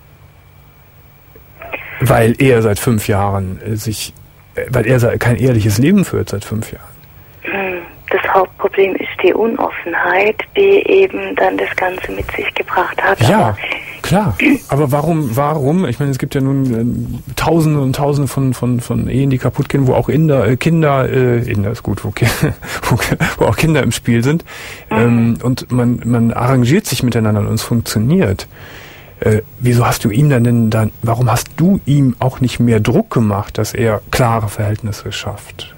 Weil er seit fünf Jahren äh, sich... Weil er kein ehrliches Leben führt seit fünf Jahren. Das Hauptproblem ist die Unoffenheit, die eben dann das Ganze mit sich gebracht hat. Ja, aber klar. Aber warum, warum? Ich meine, es gibt ja nun äh, Tausende und Tausende von, von, von Ehen, die kaputt gehen, wo auch Inder, äh, Kinder, äh, Inder ist gut, wo, wo, wo auch Kinder im Spiel sind. Mhm. Ähm, und man, man arrangiert sich miteinander und es funktioniert. Äh, wieso hast du ihm dann denn dann, warum hast du ihm auch nicht mehr Druck gemacht, dass er klare Verhältnisse schafft?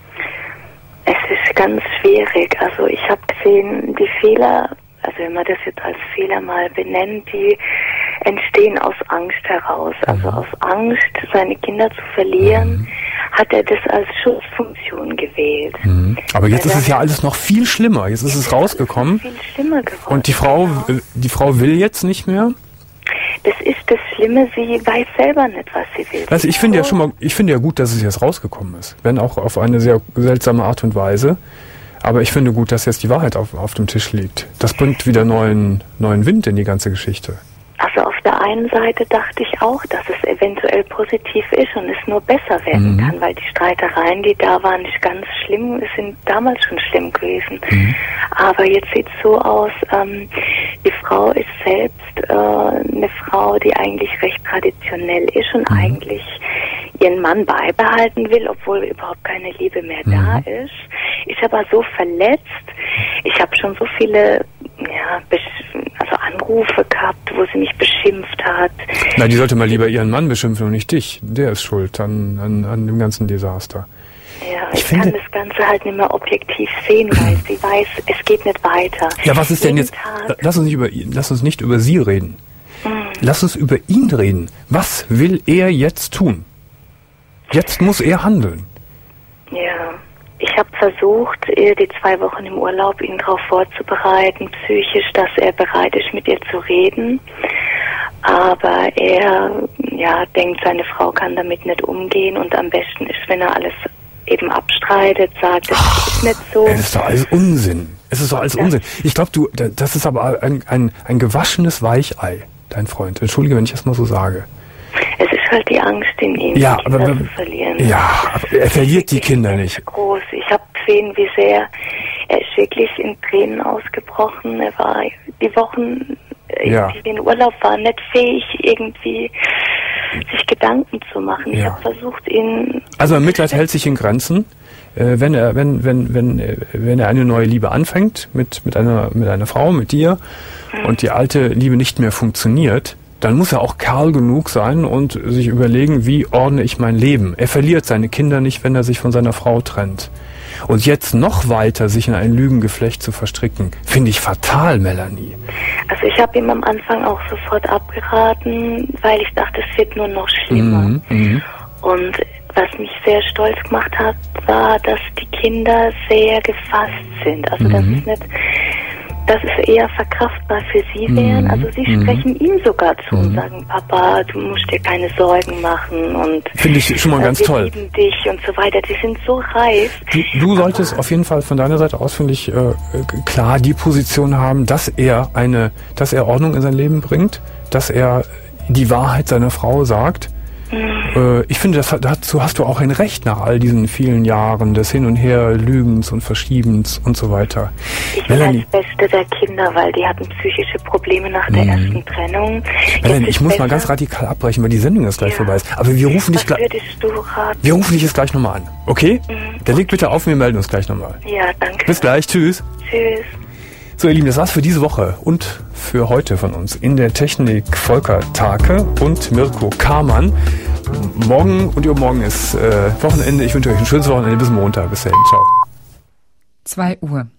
Es ist ganz schwierig. Also ich habe gesehen, die Fehler, also wenn man das jetzt als Fehler mal benennt, die entstehen aus Angst heraus. Also aus Angst, seine Kinder zu verlieren, mhm. hat er das als Schutzfunktion gewählt. Mhm. Aber jetzt ist es ja alles noch viel schlimmer. Jetzt ist es rausgekommen. Viel schlimmer geworden. Und die Frau, genau. die Frau will jetzt nicht mehr? Das ist das Schlimme, sie weiß selber nicht, was sie will. Also ich finde ja schon mal, ich finde ja gut, dass es jetzt rausgekommen ist. Wenn auch auf eine sehr seltsame Art und Weise. Aber ich finde gut, dass jetzt die Wahrheit auf, auf dem Tisch liegt. Das bringt wieder neuen, neuen Wind in die ganze Geschichte. Also auf der einen Seite dachte ich auch, dass es eventuell positiv ist und es nur besser werden mhm. kann, weil die Streitereien, die da waren, nicht ganz schlimm, es sind damals schon schlimm gewesen. Mhm. Aber jetzt sieht es so aus, ähm, die Frau ist selbst äh, eine Frau, die eigentlich recht traditionell ist und mhm. eigentlich ihren Mann beibehalten will, obwohl überhaupt keine Liebe mehr mhm. da ist. Ist aber so verletzt. Ich habe schon so viele ja, also Anrufe gehabt, wo sie mich beschimpft hat. Na, die sollte mal lieber ihren Mann beschimpfen und nicht dich. Der ist schuld an, an, an dem ganzen Desaster. Ja, ich, ich finde, kann das Ganze halt nicht mehr objektiv sehen, weil sie weiß, es geht nicht weiter. Ja, was ist denn jetzt? Tag, lass uns nicht über, lass uns nicht über sie reden. Mhm. Lass uns über ihn reden. Was will er jetzt tun? Jetzt muss er handeln. Ja. Ich habe versucht, die zwei Wochen im Urlaub ihn darauf vorzubereiten, psychisch, dass er bereit ist, mit ihr zu reden. Aber er ja, denkt, seine Frau kann damit nicht umgehen und am besten ist, wenn er alles eben abstreitet, sagt, das Ach, ist nicht so. Es ist doch alles Unsinn. Es ist doch alles ja. Unsinn. Ich glaube, du, das ist aber ein, ein, ein gewaschenes Weichei, dein Freund. Entschuldige, wenn ich das mal so sage. Es ist halt die Angst in ihm, ja, die Kinder aber, zu verlieren. Ja, aber er verliert die Kinder nicht. Groß. Ich habe gesehen, wie sehr er ist wirklich in Tränen ausgebrochen. Er war die Wochen, ja. die in Urlaub waren, nicht fähig, irgendwie sich Gedanken zu machen. Ich ja. habe versucht, ihn... Also Mitleid hält sich in Grenzen. Äh, wenn er, wenn, wenn, wenn, äh, wenn er eine neue Liebe anfängt mit, mit einer, mit einer Frau, mit dir, mhm. und die alte Liebe nicht mehr funktioniert, dann muss er auch Kerl genug sein und sich überlegen, wie ordne ich mein Leben. Er verliert seine Kinder nicht, wenn er sich von seiner Frau trennt. Und jetzt noch weiter sich in ein Lügengeflecht zu verstricken, finde ich fatal, Melanie. Also ich habe ihm am Anfang auch sofort abgeraten, weil ich dachte, es wird nur noch schlimmer. Mhm, mh. Und was mich sehr stolz gemacht hat, war, dass die Kinder sehr gefasst sind. Also mhm. das ist nicht... dass es eher verkraftbar für Sie wären. Mhm. Also Sie sprechen mhm. ihm sogar zu mhm. und sagen, Papa, du musst dir keine Sorgen machen und finde ich schon mal ganz wir toll. lieben dich und so weiter. Die sind so reif. Du, du solltest Aber, auf jeden Fall von deiner Seite aus, finde ich, äh, klar die Position haben, dass er eine, dass er Ordnung in sein Leben bringt, dass er die Wahrheit seiner Frau sagt. Mhm. Ich finde, das, dazu hast du auch ein Recht nach all diesen vielen Jahren des Hin- und Her, Lügens und Verschiebens und so weiter. Ich bin als Beste der Kinder, weil die hatten psychische Probleme nach der mhm. ersten Trennung. Melanie, ich muss besser. mal ganz radikal abbrechen, weil die Sendung jetzt gleich ja. vorbei ist. Aber wir rufen dich gleich. Wir rufen dich jetzt gleich nochmal an. Okay? Mhm. Der legt bitte auf, wir melden uns gleich nochmal. Ja, danke. Bis gleich. Tschüss. Tschüss. So, ihr Lieben, das war's für diese Woche und für heute von uns. In der Technik Volker Take und Mirko Kamann. Morgen und übermorgen ist äh, Wochenende. Ich wünsche euch ein schönes Wochenende. Bis Montag. Bis dahin. Ciao. zwei Uhr.